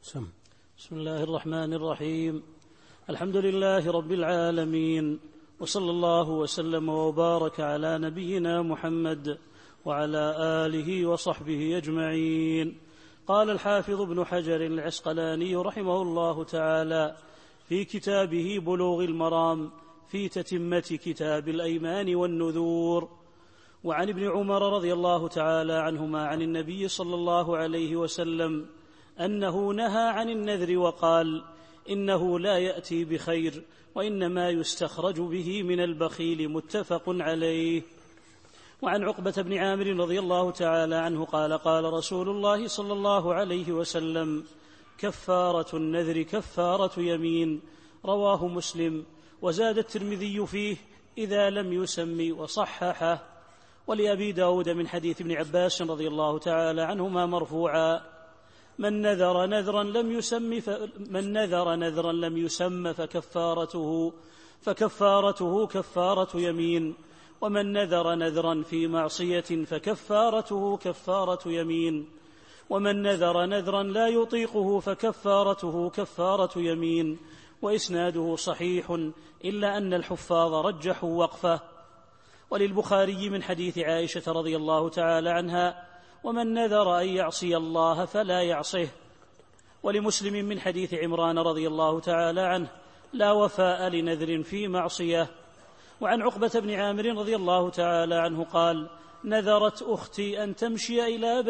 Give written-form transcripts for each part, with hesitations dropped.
بسم الله الرحمن الرحيم. الحمد لله رب العالمين، وصلى الله وسلم وبارك على نبينا محمد وعلى آله وصحبه أجمعين. قال الحافظ ابن حجر العسقلاني رحمه الله تعالى في كتابه بلوغ المرام في تتمة كتاب الأيمان والنذور: وعن ابن عمر رضي الله تعالى عنهما عن النبي صلى الله عليه وسلم أنه نهى عن النذر وقال: إنه لا يأتي بخير، وإنما يستخرج به من البخيل. متفق عليه. وعن عقبة بن عامر رضي الله تعالى عنه قال: قال رسول الله صلى الله عليه وسلم: كفارة النذر كفارة يمين. رواه مسلم. وزاد الترمذي فيه: إذا لم يسم، وصححه. ولأبي داود من حديث ابن عباس رضي الله تعالى عنهما مرفوعا: من نذر نذرا لم يسم فكفارته كفارة يمين، ومن نذر نذرا في معصية فكفارته كفارة يمين، ومن نذر نذرا لا يطيقه فكفارته كفارة يمين. وإسناده صحيح، إلا أن الحفاظ رجحوا وقفه. وللبخاري من حديث عائشة رضي الله تعالى عنها: ومن نذر أن يعصي الله فلا يعصه. ولمسلم من حديث عمران رضي الله تعالى عنه: لا وفاء لنذر في معصية. وعن عقبة بن عامر رضي الله تعالى عنه قال: نذرت أختي أن تمشي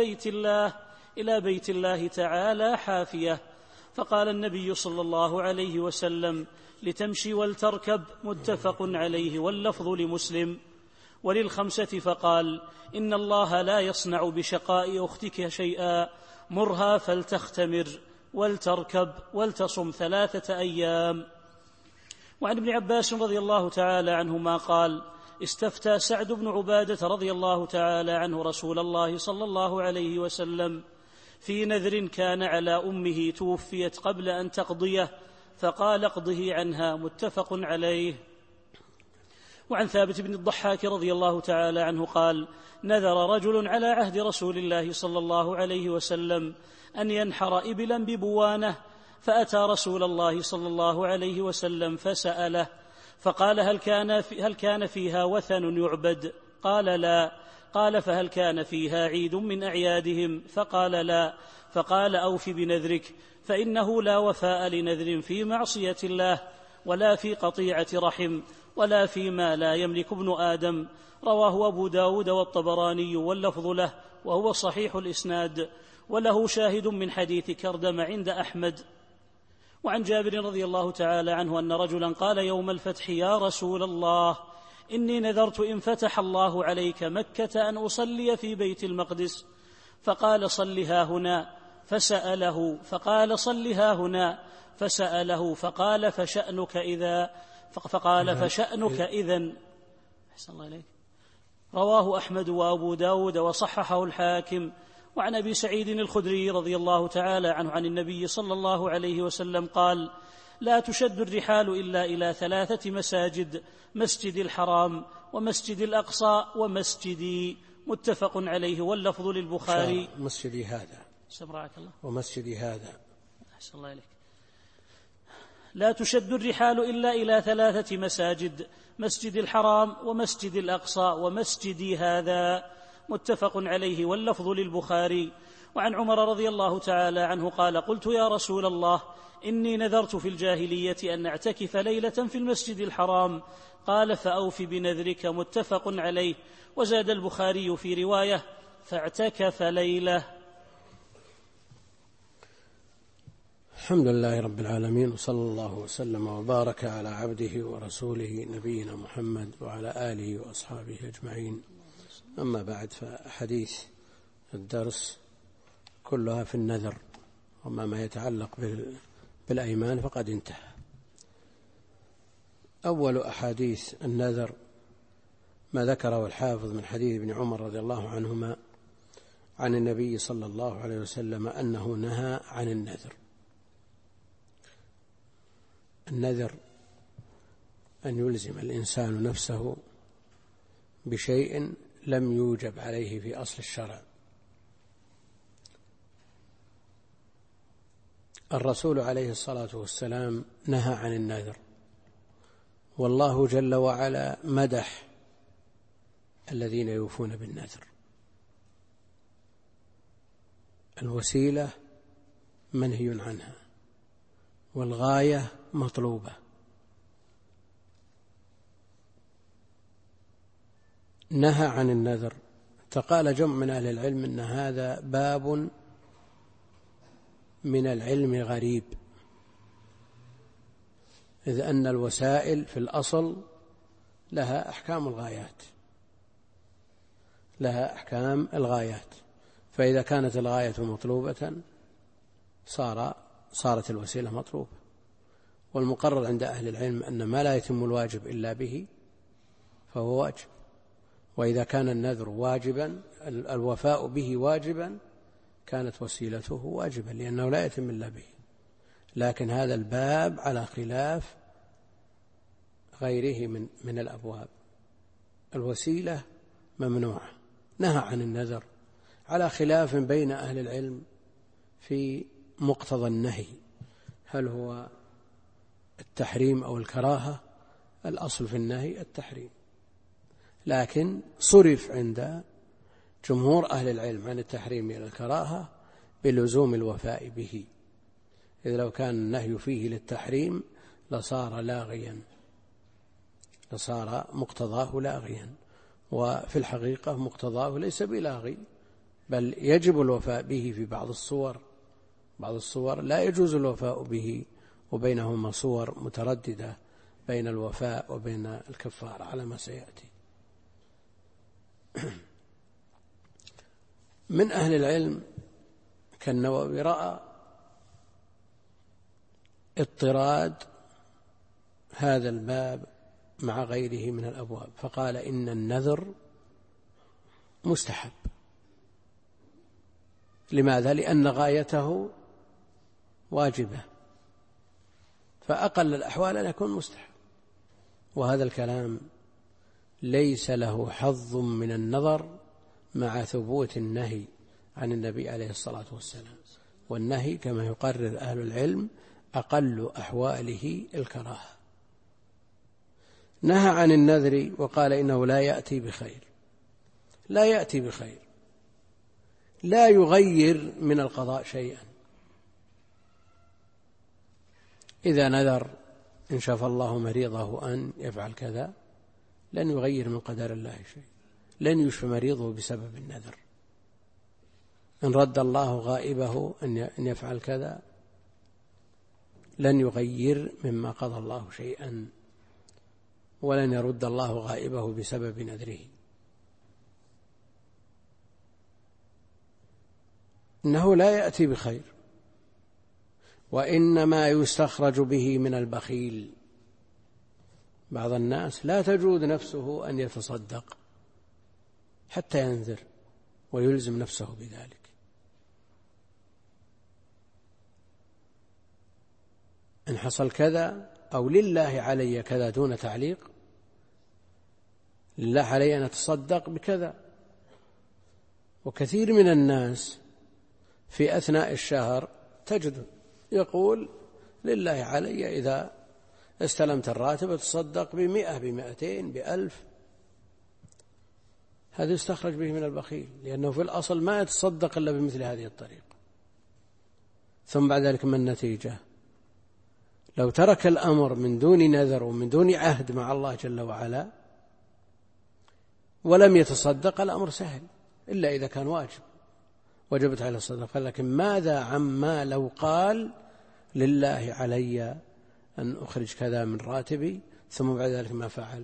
إلى بيت الله تعالى حافية، فقال النبي صلى الله عليه وسلم: لتمشي ولتركب. متفق عليه، واللفظ لمسلم. وللخمسة فقال: إن الله لا يصنع بشقاء أختك شيئا، مرها فلتختمر ولتركب ولتصم 3 أيام. وعن ابن عباس رضي الله تعالى عنهما قال: استفتى سعد بن عبادة رضي الله تعالى عنه رسول الله صلى الله عليه وسلم في نذر كان على أمه توفيت قبل أن تقضيه، فقال: اقضه عنها. متفق عليه. وعن ثابت بن الضحاك رضي الله تعالى عنه قال: نذر رجل على عهد رسول الله صلى الله عليه وسلم أن ينحر إبلا ببوانة، فأتى رسول الله صلى الله عليه وسلم فسأله، فقال: هل كان فيها وثن يعبد؟ قال: لا. قال: فهل كان فيها عيد من أعيادهم؟ فقال: لا. فقال: أوف بنذرك، فإنه لا وفاء لنذر في معصية الله، ولا في قطيعة رحم، ولا فيما لا يملك ابن آدم. رواه أبو داود والطبراني، واللفظ له، وهو صحيح الإسناد، وله شاهد من حديث كردم عند أحمد. وعن جابر رضي الله تعالى عنه أن رجلا قال يوم الفتح: يا رسول الله، إني نذرت إن فتح الله عليك مكة أن أصلي في بيت المقدس، فقال: صلها هنا. فسأله فقال: صلها هنا. فسأله فقال: فشأنك إذن. أحسن الله إليك. رواه أحمد وأبو داود وصححه الحاكم. وعن أبي سعيد الخدري رضي الله تعالى عنه عن النبي صلى الله عليه وسلم قال: لا تشد الرحال إلا إلى 3 مساجد: مسجد الحرام، ومسجد الأقصى، ومسجدي. متفق عليه، واللفظ للبخاري. مسجدي هذا، سمعك الله، ومسجدي هذا. أحسن الله إليك. لا تشد الرحال إلا إلى 3 مساجد: مسجد الحرام، ومسجد الأقصى، ومسجدي هذا. متفق عليه، واللفظ للبخاري. وعن عمر رضي الله تعالى عنه قال: قلت: يا رسول الله، إني نذرت في الجاهلية أن أعتكف ليلة في المسجد الحرام. قال: فأوف بنذرك. متفق عليه. وزاد البخاري في رواية: فاعتكف ليلة. الحمد لله رب العالمين، وصلى الله وسلم وبارك على عبده ورسوله نبينا محمد وعلى آله وأصحابه أجمعين. أما بعد، فحديث الدرس كلها في النذر، وما يتعلق بالأيمان فقد انتهى. أول أحاديث النذر ما ذكره الحافظ من حديث ابن عمر رضي الله عنهما عن النبي صلى الله عليه وسلم أنه نهى عن النذر. النذر أن يلزم الإنسان نفسه بشيء لم يوجب عليه في أصل الشرع، الرسول عليه الصلاة والسلام نهى عن النذر، والله جل وعلا مدح الذين يوفون بالنذر. الوسيلة منهي عنها والغاية مطلوبة. نهى عن النذر. فقال جمع من أهل العلم إن هذا باب من العلم غريب، إذ أن الوسائل في الأصل لها أحكام الغايات، لها أحكام الغايات، فإذا كانت الغاية مطلوبة صارت الوسيلة مطلوبة. والمقرر عند أهل العلم أن ما لا يتم الواجب إلا به فهو واجب، وإذا كان النذر واجبا الوفاء به واجبا كانت وسيلته واجبا، لأنه لا يتم إلا به. لكن هذا الباب على خلاف غيره من الأبواب. الوسيلة ممنوعة، نهى عن النذر، على خلاف بين أهل العلم في مقتضى النهي، هل هو التحريم أو الكراهة؟ الأصل في النهي التحريم، لكن صرف عند جمهور أهل العلم عن التحريم إلى الكراهة بلزوم الوفاء به، إذ لو كان النهي فيه للتحريم لصار لاغيا، لصار مقتضاه لاغيا، وفي الحقيقة مقتضاه ليس بلاغي، بل يجب الوفاء به في بعض الصور. بعض الصور لا يجوز الوفاء به، وبينهما صور مترددة بين الوفاء وبين الكفارة على ما سيأتي. من أهل العلم كالنووي رأى اضطراد هذا الباب مع غيره من الأبواب، فقال إن النذر مستحب. لماذا؟ لأن غايته واجبة، فأقل الأحوال أن يكون مستحب. وهذا الكلام ليس له حظ من النظر مع ثبوت النهي عن النبي عليه الصلاة والسلام، والنهي كما يقرر أهل العلم أقل أحواله الكراهة. نهى عن النذر وقال إنه لا يأتي بخير، لا يأتي بخير، لا يغير من القضاء شيئا. إذا نذر إن شفى الله مريضه أن يفعل كذا لن يغير من قدر الله شيء، لن يشفى مريضه بسبب النذر. إن رد الله غائبه أن يفعل كذا لن يغير مما قضى الله شيئا، ولن يرد الله غائبه بسبب نذره. إنه لا يأتي بخير، وإنما يستخرج به من البخيل. بعض الناس لا تجود نفسه أن يتصدق حتى ينذر ويلزم نفسه بذلك. إن حصل كذا أو لله علي كذا دون تعليق، لله علي أن أتصدق بكذا. وكثير من الناس في أثناء الشهر تجد يقول لله علي إذا استلمت الراتب أتصدق 100 200 1000. هذا يستخرج به من البخيل، لأنه في الأصل ما يتصدق إلا بمثل هذه الطريقة. ثم بعد ذلك ما النتيجة؟ لو ترك الأمر من دون نذر ومن دون عهد مع الله جل وعلا ولم يتصدق الأمر سهل، إلا إذا كان واجب وجبت على الصدقة. لكن ماذا عما لو قال لله علي أن أخرج كذا من راتبي ثم بعد ذلك ما فعل؟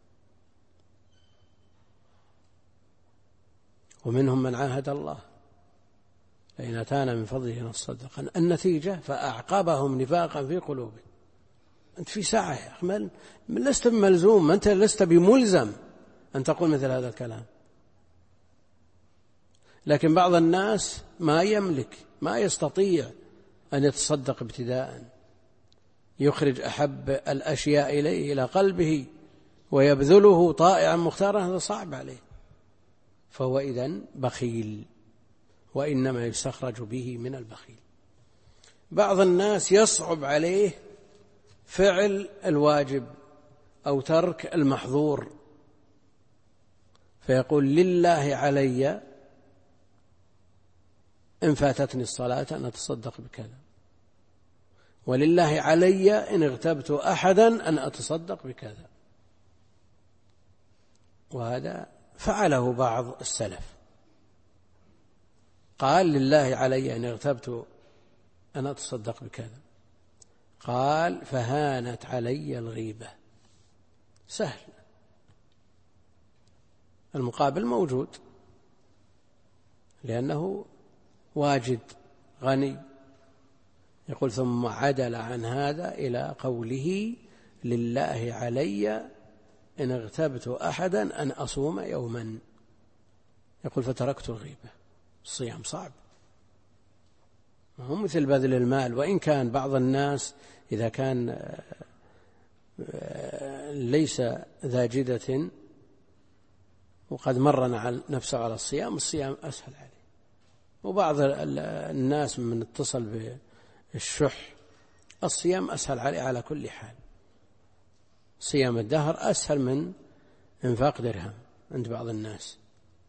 ومنهم من عاهد الله لئن أتانا من فضله نصدقن. النتيجة فأعقبهم نفاقا في قلوبهم. أنت في ساعة يا أخي لست بملزوم، أنت لست بملزم أن تقول مثل هذا الكلام. لكن بعض الناس ما يملك، ما يستطيع أن يتصدق ابتداء، يخرج أحب الأشياء إليه إلى قلبه ويبذله طائعا مختارا، هذا صعب عليه، فهو إذن بخيل، وإنما يستخرج به من البخيل. بعض الناس يصعب عليه فعل الواجب أو ترك المحظور، فيقول لله علي إن فاتتني الصلاة أن أتصدق بكذا، ولله علي إن اغتبت أحدا أن أتصدق بكذا. وهذا فعله بعض السلف، قال لله علي إن اغتبت أن أتصدق بكذا، قال فهانت علي الغيبة. سهل، المقابل موجود لأنه واجد غني. يقول ثم عدل عن هذا إلى قوله لله علي إن اغتبت أحدا أن أصوم يوما. يقول فتركت الغيبة. الصيام صعب، ما هو مثل بذل المال، وإن كان بعض الناس إذا كان ليس ذا جدة وقد مرن نفسه على الصيام أسهل عليه. وبعض الناس من اتصل بالشح الصيام أسهل عليه على كل حال. صيام الدهر أسهل من إنفاق درهم عند بعض الناس،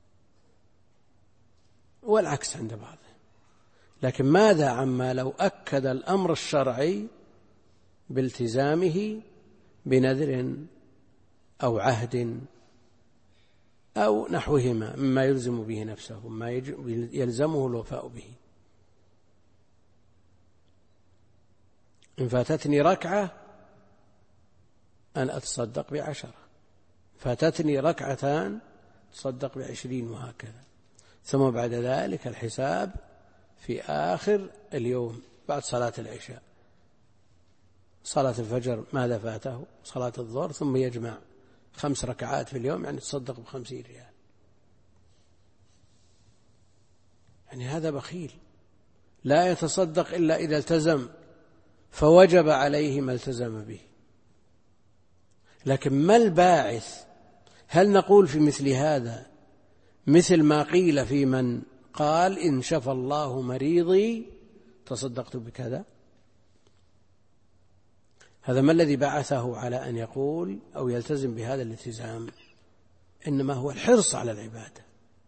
والعكس عند بعض. لكن ماذا عما لو أكد الأمر الشرعي بالتزامه بنذر أو عهد أو نحوهما مما يلزم به نفسه، مما يلزمه الوفاء به. إن فاتتني ركعة أن أتصدق ب10، فاتتني ركعتان تصدق ب20، وهكذا. ثم بعد ذلك الحساب في آخر اليوم بعد صلاة العشاء، صلاة الفجر ماذا فاته، صلاة الظهر، ثم يجمع 5 ركعات في اليوم، يعني تصدق ب50 ريال. يعني هذا بخيل لا يتصدق إلا إذا التزم، فوجب عليه ما التزم به. لكن ما الباعث؟ هل نقول في مثل هذا مثل ما قيل في من قال إن شفى الله مريضي تصدقت بكذا؟ هذا ما الذي بعثه على أن يقول أو يلتزم بهذا الالتزام؟ إنما هو الحرص على العبادة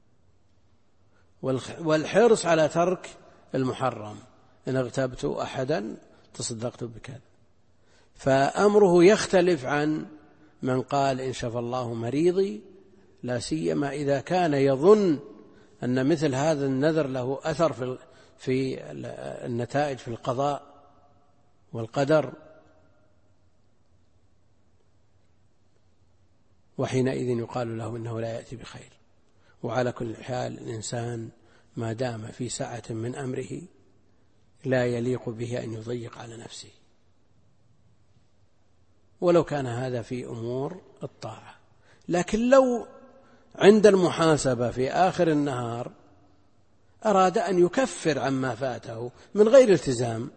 والحرص على ترك المحرم. إن اغتبت أحدا تصدقت بكذا. فأمره يختلف عن من قال إن شفى الله مريضي، لا سيما إذا كان يظن أن مثل هذا النذر له أثر في النتائج في القضاء والقدر، وحينئذ يقال له إنه لا يأتي بخير. وعلى كل حال الإنسان ما دام في سعة من أمره لا يليق به أن يضيق على نفسه، ولو كان هذا في أمور الطاعة. لكن لو عند المحاسبة في آخر النهار أراد أن يكفر عما فاته من غير التزام،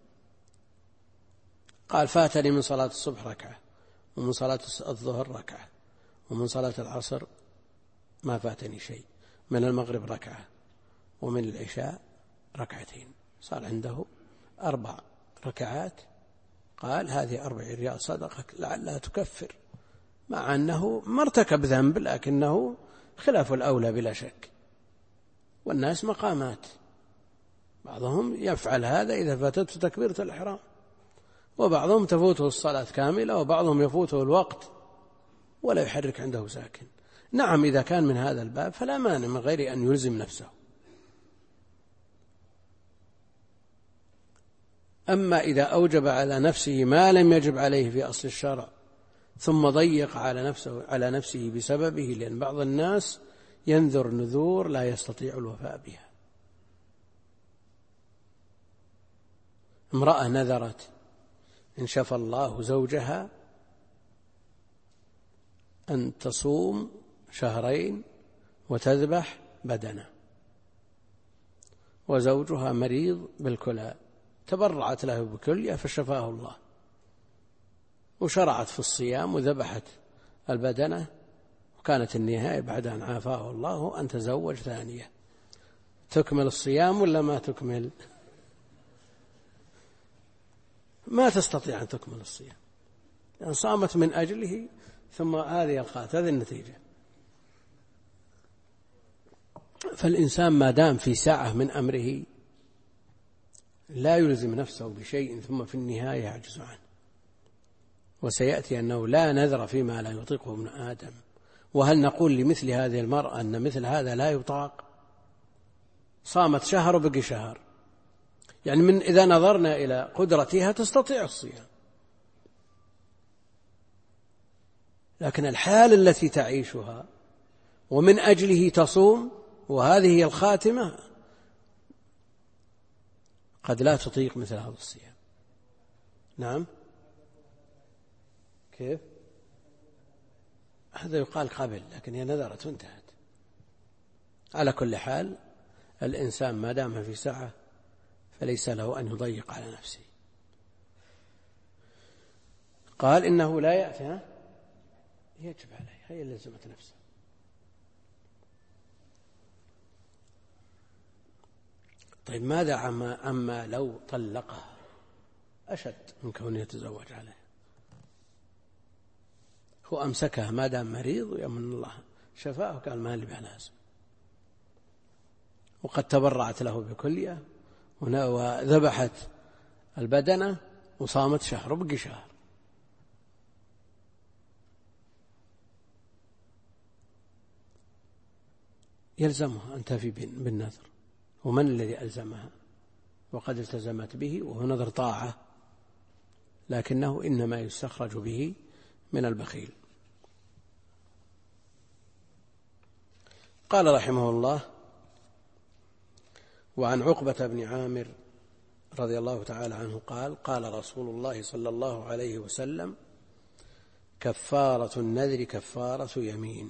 قال فاتني من صلاة الصبح ركعة، ومن صلاة الظهر ركعة، ومن صلاة العصر ما فاتني شيء، من المغرب ركعة، ومن العشاء ركعتين، صار عنده 4 ركعات. قال هذه 4 ريال صدقة لعلها تكفر، مع أنه ما ارتكب ذنب لكنه خلاف الأولى بلا شك. والناس مقامات، بعضهم يفعل هذا إذا فاتته تكبيرة الإحرام، وبعضهم تفوته الصلاة كاملة، وبعضهم يفوته الوقت ولا يحرك عنده ساكن. نعم إذا كان من هذا الباب فلا مانع من غير أن يلزم نفسه. أما إذا أوجب على نفسه ما لم يجب عليه في أصل الشرع ثم ضيق على نفسه بسببه، لأن بعض الناس ينذر نذور لا يستطيع الوفاء بها. امرأة نذرت إن شفى الله زوجها أن تصوم 2 وتذبح بدنه، وزوجها مريض بالكلى، تبرعت له بكلية فشفاه الله، وشرعت في الصيام وذبحت البدنة، وكانت النهاية بعد أن عافاه الله أن تزوج ثانية. تكمل الصيام ولا ما تكمل؟ ما تستطيع أن تكمل الصيام، يعني صامت من أجله ثم هذه الخات، هذه النتيجة. فالإنسان ما دام في ساعة من أمره لا يلزم نفسه بشيء ثم في النهاية يعجز عنه. وسيأتي أنه لا نذر فيما لا يطيقه ابن آدم. وهل نقول لمثل هذه المرأة أن مثل هذا لا يطاق؟ صامت شهر وبقي شهر، يعني من إذا نظرنا إلى قدرتها تستطيع الصيام، لكن الحال التي تعيشها ومن أجله تصوم وهذه هي الخاتمة قد لا تطيق مثل هذا الصيام. نعم، كيف؟ هذا يقال قبل، لكن هي نذرت وانتهت. على كل حال الإنسان ما دام في سعة فليس له أن يضيق على نفسه. قال إنه لا يأتي، يجب عليه، هي لزمت نفسه. طيب ماذا عما لو طلقها؟ أشد من كونه يتزوج عليه. هو أمسكها ما دام مريض ويمن الله شفاه وكان ما لي لازم، وقد تبرعت له بكلية وذبحت البدنة وصامت شهر وبقي شهر. يلزمها أن تفي بالنذر. ومن الذي ألزمها؟ وقد التزمت به، وهو نذر طاعة، لكنه إنما يستخرج به من البخيل. قال رحمه الله: وعن عقبة بن عامر رضي الله تعالى عنه قال: قال رسول الله صلى الله عليه وسلم: كفارة النذر كفارة يمين.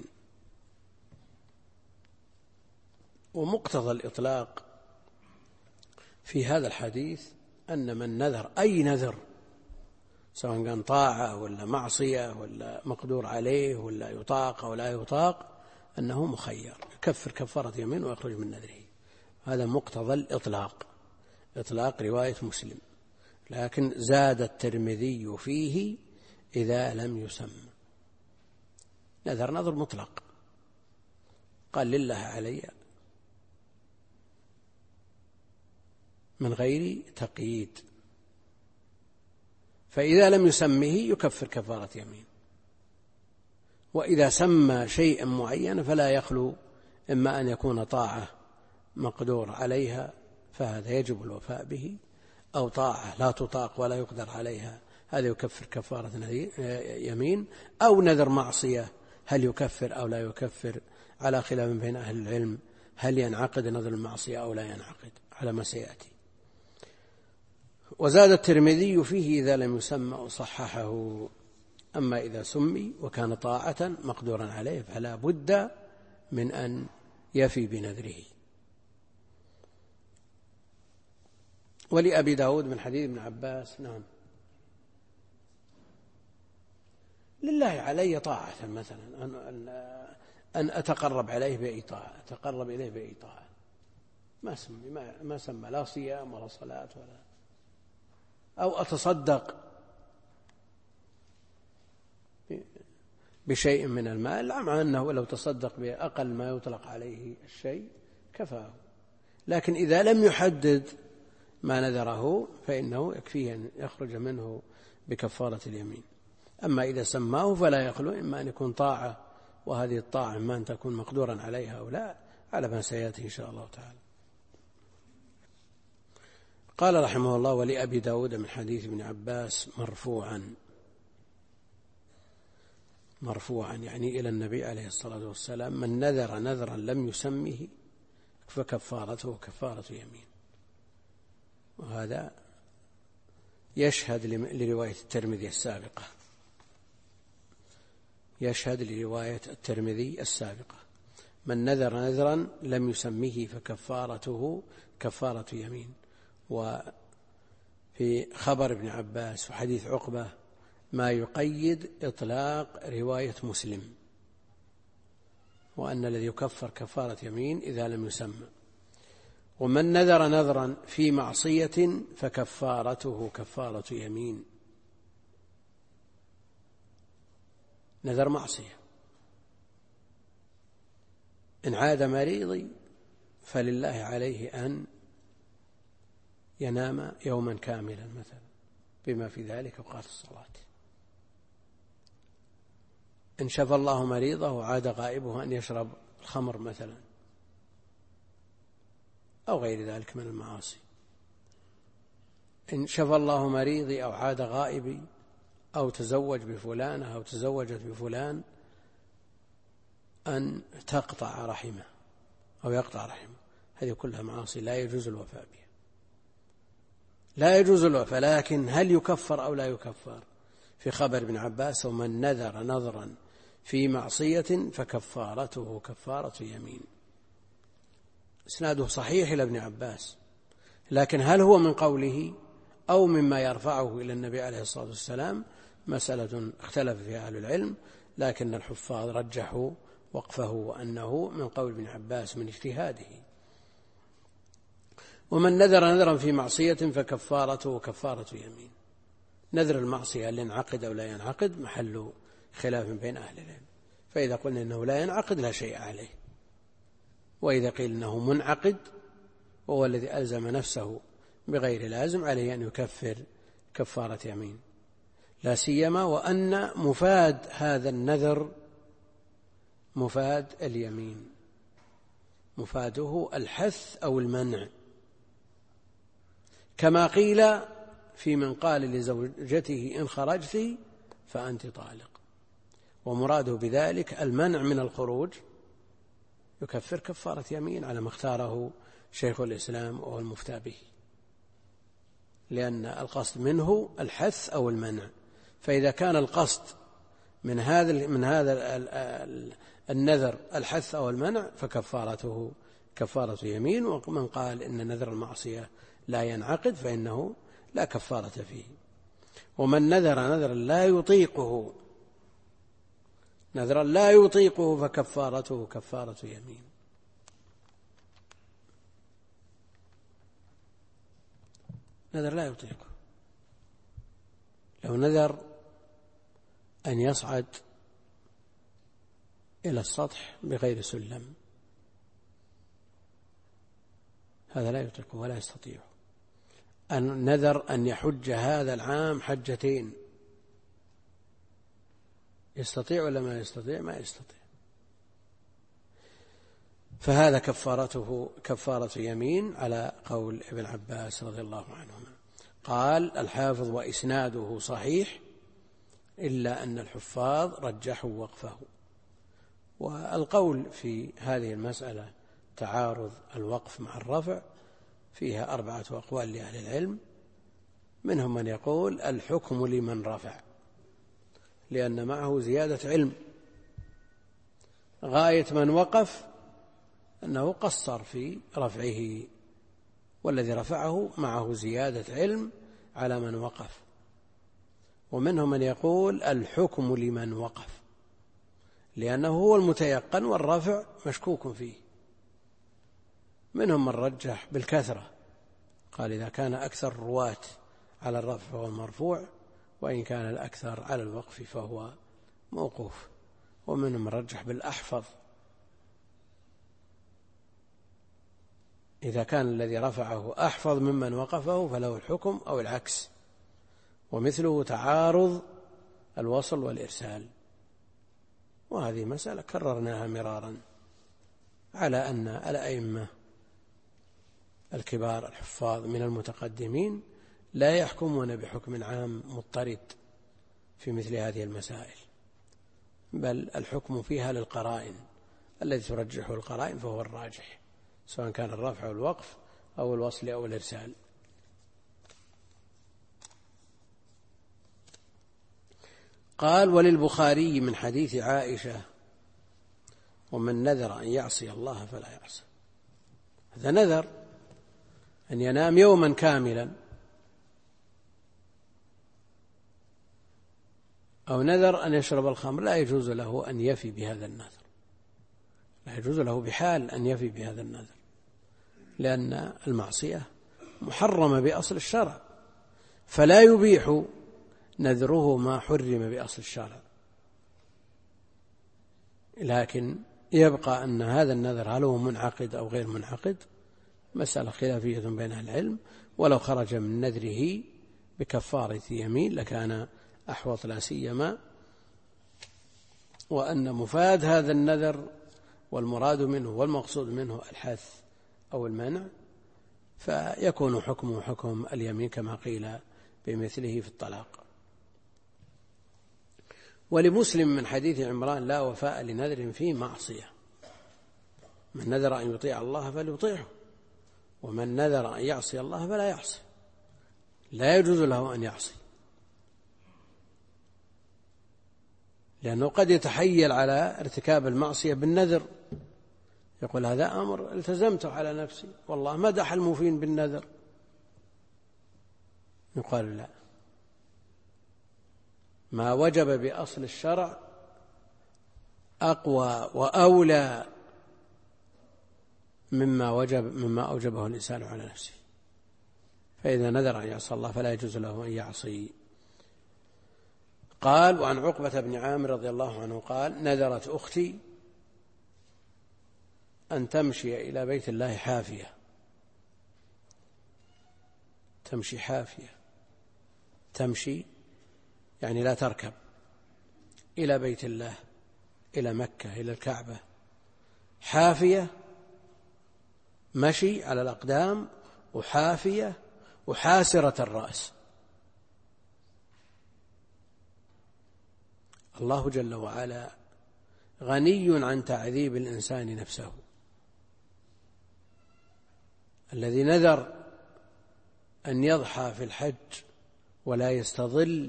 ومقتضى الإطلاق في هذا الحديث أن من نذر أي نذر، سواء كان طاعة ولا معصية ولا مقدور عليه ولا يطاق أو لا يطاق، أنه مخير، يكفر كفارة يمين ويخرج من نذره. هذا مقتضى الإطلاق، إطلاق رواية مسلم. لكن زاد الترمذي فيه: إذا لم يسمى. نذر مطلق، قال لله علي من غير تقييد، فإذا لم يسمه يكفر كفارة يمين. وإذا سمى شيئا معينا فلا يخلو إما أن يكون طاعة مقدور عليها فهذا يجب الوفاء به، أو طاعة لا تطاق ولا يقدر عليها، هذا يكفر كفارة يمين، أو نذر معصية هل يكفر أو لا يكفر، على خلاف بين أهل العلم هل ينعقد نذر المعصية أو لا ينعقد، على ما سيأتي. وزاد الترمذي فيه: إذا لم يسمى وصححه. أما إذا سمي وكان طاعة مقدورا عليه فلا بد من أن يفي بنذره. ولأبي داود من حديث ابن عباس: نعم، لله علي طاعة، مثلا أن أتقرب عليه بأي طاعة، أتقرب إليه بأي طاعة، ما سمى لا صيام ولا صلاة ولا، أو أتصدق بشيء من المال، مع أنه لو تصدق بأقل ما يطلق عليه الشيء كفاه. لكن إذا لم يحدد ما نذره فإنه يكفيه أن يخرج منه بكفارة اليمين. أما إذا سماه فلا يخلو إما أن يكون طاعة، وهذه الطاعة إما أن تكون مقدورا عليها أو لا، على ما سيأتي إن شاء الله تعالى. قال رحمه الله: ولأبي داود من حديث ابن عباس مرفوعا يعني إلى النبي عليه الصلاة والسلام: من نذر نذرا لم يسمه فكفارته كفارة يمين. وهذا يشهد لرواية الترمذي السابقة، يشهد لرواية الترمذي السابقة: من نذر نذرا لم يسمه فكفارته كفارة يمين. وفي خبر ابن عباس وحديث عقبة ما يقيد إطلاق رواية مسلم، وأن الذي يكفر كفارة يمين إذا لم يسمى. ومن نذر نذرا في معصية فكفارته كفارة يمين. نذر معصية، إن عاد مريضي فلله عليه أن ينام يوما كاملا مثلا بما في ذلك أوقات الصلاة. إن شفى الله مريضه وعاد غائبه أن يشرب الخمر مثلا أو غير ذلك من المعاصي. إن شفى الله مريضي أو عاد غائبي أو تزوج بفلانة أو تزوجت بفلان أن تقطع رحمه أو يقطع رحمه، هذه كلها معاصي لا يجوز الوفاء بها، لا يجوز الوفاء. لكن هل يكفر أو لا يكفر؟ في خبر ابن عباس: ومن نذر نذرا في معصية فكفارته كفارة يمين. إسناده صحيح إلى ابن عباس، لكن هل هو من قوله أو مما يرفعه إلى النبي عليه الصلاة والسلام مسألة اختلف فيها أهل العلم، لكن الحفاظ رجحوا وقفه وأنه من قول ابن عباس من اجتهاده. ومن نذر نذرا في معصية فكفارته كفارة يمين. نذر المعصية هل ينعقد أو لا ينعقد محل خلاف بين أهل العلم، فإذا قلنا إنه لا ينعقد لا شيء عليه، وإذا قيل إنه منعقد وهو الذي ألزم نفسه بغير لازم عليه أن يكفر كفارة يمين، لا سيما وأن مفاد هذا النذر مفاد اليمين، مفاده الحث أو المنع، كما قيل في من قال لزوجته إن خرجت فأنت طالق، ومراده بذلك المنع من الخروج، يكفر كفارة يمين على ما اختاره شيخ الإسلام وهو المفتى به، لأن القصد منه الحث أو المنع. فإذا كان القصد من هذا النذر الحث أو المنع فكفارته كفارة يمين. ومن قال إن نذر المعصية لا ينعقد فإنه لا كفارة فيه. ومن نذر نذرا لا يطيقه فكفارته كفارة يمين. نذر لا يطيقه، لو نذر أن يصعد إلى السطح بغير سلم هذا لا يطيقه ولا يستطيعه. أن نذر أن يحج هذا العام حجتين، يستطيع ولا ما يستطيع؟ ما يستطيع، فهذا كفارته كفارة يمين على قول ابن عباس رضي الله عنهما. قال الحافظ: وإسناده صحيح إلا أن الحفاظ رجحوا وقفه. والقول في هذه المسألة تعارض الوقف مع الرفع فيها 4 أقوال لأهل العلم، منهم من يقول الحكم لمن رفع لأن معه زيادة علم، غاية من وقف أنه قصر في رفعه، والذي رفعه معه زيادة علم على من وقف. ومنهم من يقول الحكم لمن وقف لأنه هو المتيقن والرفع مشكوك فيه. منهم من رجح بالكثرة، قال إذا كان أكثر الرواة على الرفع فهو المرفوع، وإن كان الأكثر على الوقف فهو موقوف. ومنهم من رجح بالأحفظ، إذا كان الذي رفعه أحفظ ممن وقفه فله الحكم أو العكس. ومثله تعارض الوصل والإرسال، وهذه مسألة كررناها مرارا على أن الأئمة الكبار الحفاظ من المتقدمين لا يحكمون بحكم عام مضطرد في مثل هذه المسائل، بل الحكم فيها للقرائن، الذي ترجحه القرائن فهو الراجح، سواء كان الرفع والوقف أو الوصل أو الإرسال. قال: وللبخاري من حديث عائشة: ومن نذر أن يعصي الله فلا يعصي. هذا نذر أن ينام يوما كاملا، أو نذر أن يشرب الخمر، لا يجوز له أن يفي بهذا النذر، لا يجوز له بحال أن يفي بهذا النذر، لأن المعصية محرمة بأصل الشرع، فلا يبيح نذره ما حرم بأصل الشرع. لكن يبقى أن هذا النذر هل هو منعقد أو غير منعقد مسألة خلافية بين أهل العلم، ولو خرج من نذره بكفارة يمين لكان أحوط، لا سيما وأن مفاد هذا النذر والمراد منه والمقصود منه الحث أو المنع، فيكون حكمه حكم اليمين كما قيل بمثله في الطلاق. ولمسلم من حديث عمران: لا وفاء لنذر في معصية، من نذر أن يطيع الله فليطيعه، ومن نذر أن يعصي الله فلا يعصي، لا يجوز له أن يعصي، لأنه قد يتحيل على ارتكاب المعصية بالنذر، يقول هذا أمر التزمته على نفسي، والله مدح الموفين بالنذر، يقال لا، ما وجب بأصل الشرع أقوى وأولى مما أوجبه الإنسان على نفسه، فإذا نذر أن يعصي الله فلا يجوز له أن يعصي. قال: وعن عقبة بن عامر رضي الله عنه قال: نذرت أختي أن تمشي إلى بيت الله حافية، تمشي حافية، تمشي يعني لا تركب، إلى بيت الله، إلى مكة، إلى الكعبة، حافية مشي على الأقدام، وحافية وحاسرة الرأس. الله جل وعلا غني عن تعذيب الإنسان نفسه. الذي نذر أن يضحى في الحج ولا يستظل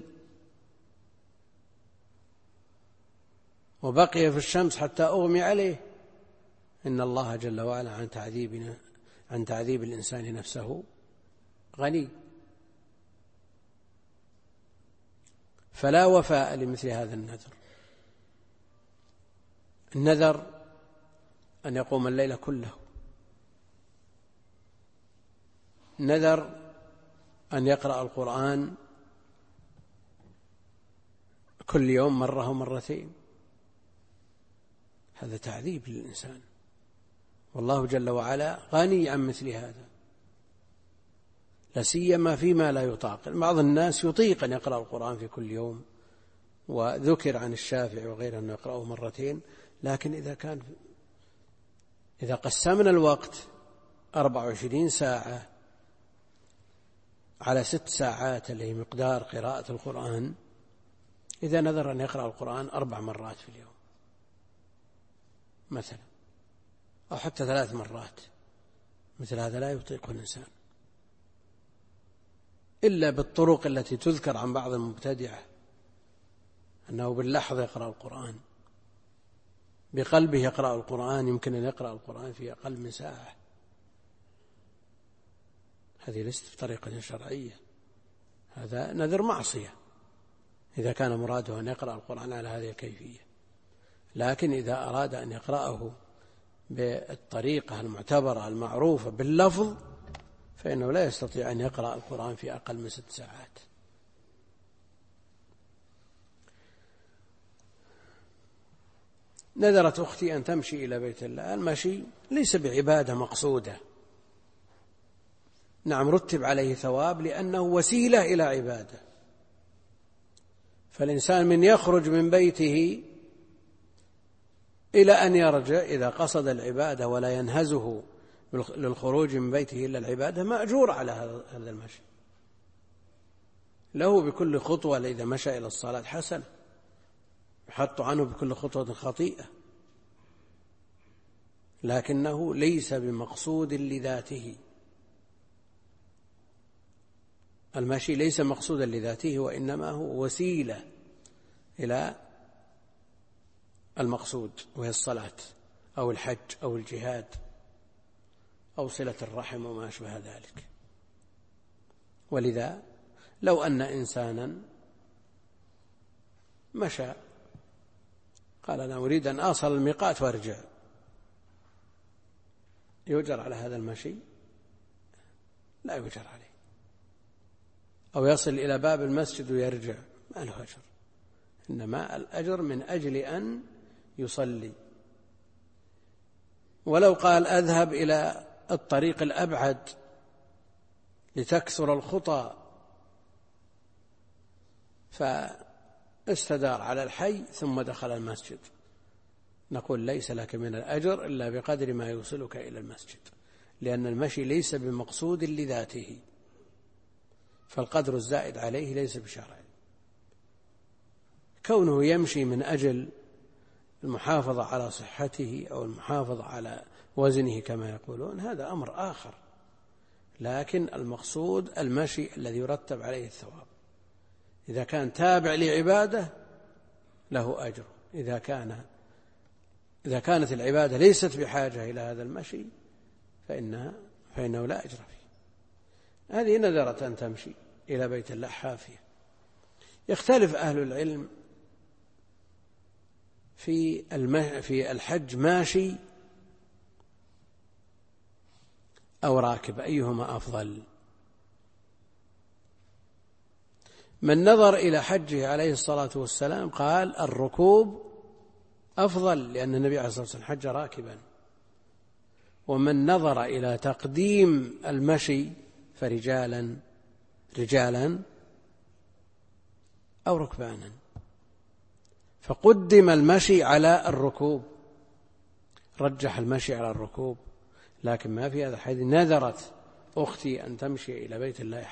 وبقي في الشمس حتى أغمي عليه، إن الله جل وعلا عن تعذيب الإنسان نفسه غني، فلا وفاء لمثل هذا النذر. النذر أن يقوم الليل كله، نذر أن يقرأ القرآن كل يوم مرة ومرتين، هذا تعذيب للإنسان، والله جل وعلا غني عن مثل هذا، لا سيما فيما لا يطاق. بعض الناس يطيق أن يقرأ القرآن في كل يوم، وذكر عن الشافعي وغيره أنه يقرأه مرتين، لكن إذا قسمنا الوقت 24 ساعة على 6 ساعات اللي هي مقدار قراءة القرآن، إذا نذر أن يقرأ القرآن 4 مرات في اليوم مثلا، أو حتى 3 مرات، مثل هذا لا يطيقه الإنسان إلا بالطرق التي تذكر عن بعض المبتدعة، أنه باللحظة يقرأ القرآن، بقلبه يقرأ القرآن، يمكن أن يقرأ القرآن في أقل من ساعة. هذه ليست بطريقة شرعية، هذا نذر معصية إذا كان مراده أن يقرأ القرآن على هذه الكيفية. لكن إذا أراد أن يقرأه بالطريقة المعتبرة المعروفة باللفظ، فإنه لا يستطيع أن يقرأ القرآن في أقل من 6 ساعات. نذرت أختي أن تمشي إلى بيت الله. المشي ليس بعبادة مقصودة، نعم رتب عليه ثواب لأنه وسيلة إلى عبادة، فالإنسان من يخرج من بيته إلى أن يرجع إذا قصد العبادة ولا ينهزه للخروج من بيته إلا العبادة مأجور على هذا المشي، له بكل خطوة إذا مشى إلى الصلاة حسنة، يحط عنه بكل خطوة خطيئة، لكنه ليس بمقصود لذاته. المشي ليس مقصودا لذاته، وإنما هو وسيلة إلى المقصود، وهي الصلاة أو الحج أو الجهاد أو صلة الرحم وما أشبه ذلك. ولذا لو أن إنسانا مشى قال أنا أريد أن أصل الميقات وأرجع، يؤجر على هذا المشي لا يؤجر عليه، أو يصل إلى باب المسجد ويرجع ما له أجر، إنما الأجر من أجل أن يصلي. ولو قال أذهب إلى الطريق الأبعد لتكثر الخطى فاستدار على الحي ثم دخل المسجد، نقول ليس لك من الأجر إلا بقدر ما يوصلك إلى المسجد، لأن المشي ليس بمقصود لذاته، فالقدر الزائد عليه ليس بشرع. كونه يمشي من أجل المحافظة على صحته أو المحافظة على وزنه كما يقولون هذا أمر آخر، لكن المقصود المشي الذي يرتب عليه الثواب. إذا كان تابع لعبادة له أجر، إذا كانت العبادة ليست بحاجة إلى هذا المشي فإنه لا أجر فيه. هذه نذرت أن تمشي إلى بيت الله حافية. يختلف أهل العلم في الحج ماشي أو راكب أيهما أفضل. من نظر إلى حجه عليه الصلاة والسلام قال الركوب أفضل، لأن النبي عليه الصلاة والسلام حج راكبا. ومن نظر إلى تقديم المشي فرجالا أو ركبانا، فقدم المشي على الركوب، رجح المشي على الركوب. لكن ما في هذا الحديث نذرت أختي أن تمشي إلى بيت الله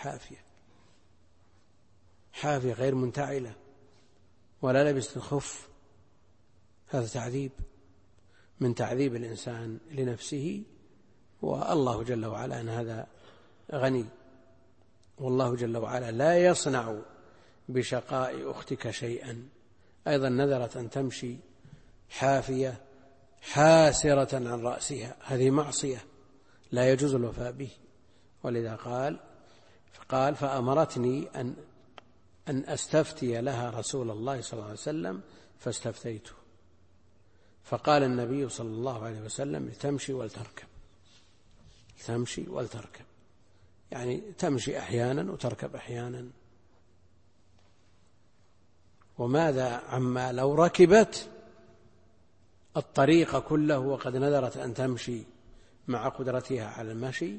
حافية غير منتعلة ولا لبست الخف، هذا تعذيب من تعذيب الإنسان لنفسه، والله جل وعلا أن هذا غني، والله جل وعلا لا يصنع بشقاء أختك شيئا. أيضا نذرت أن تمشي حافية حاسرة عن رأسها، هذه معصية لا يجوز الوفاء به، ولذا قال فأمرتني أن أستفتي لها رسول الله صلى الله عليه وسلم فاستفتيته، فقال النبي صلى الله عليه وسلم تمشي ولتركب، يعني تمشي أحيانا وتركب أحيانا. وماذا عما لو ركبت الطريق كله وقد نذرت أن تمشي مع قدرتها على المشي؟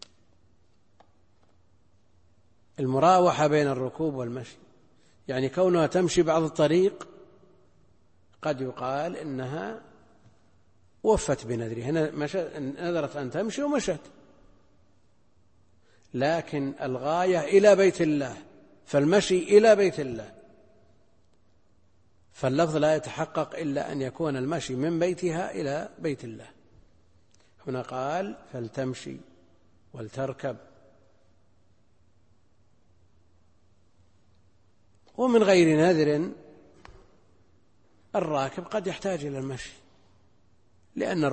المراوحة بين الركوب والمشي، يعني كونها تمشي بعض الطريق قد يقال إنها وفت بنذرها، نذرت أن تمشي ومشت، لكن الغاية إلى بيت الله، فالمشي إلى بيت الله، فاللفظ لا يتحقق إلا أن يكون المشي من بيتها إلى بيت الله. هنا قال فلتمشي ولتركب. ومن غير نذر الراكب قد يحتاج إلى المشي، لأن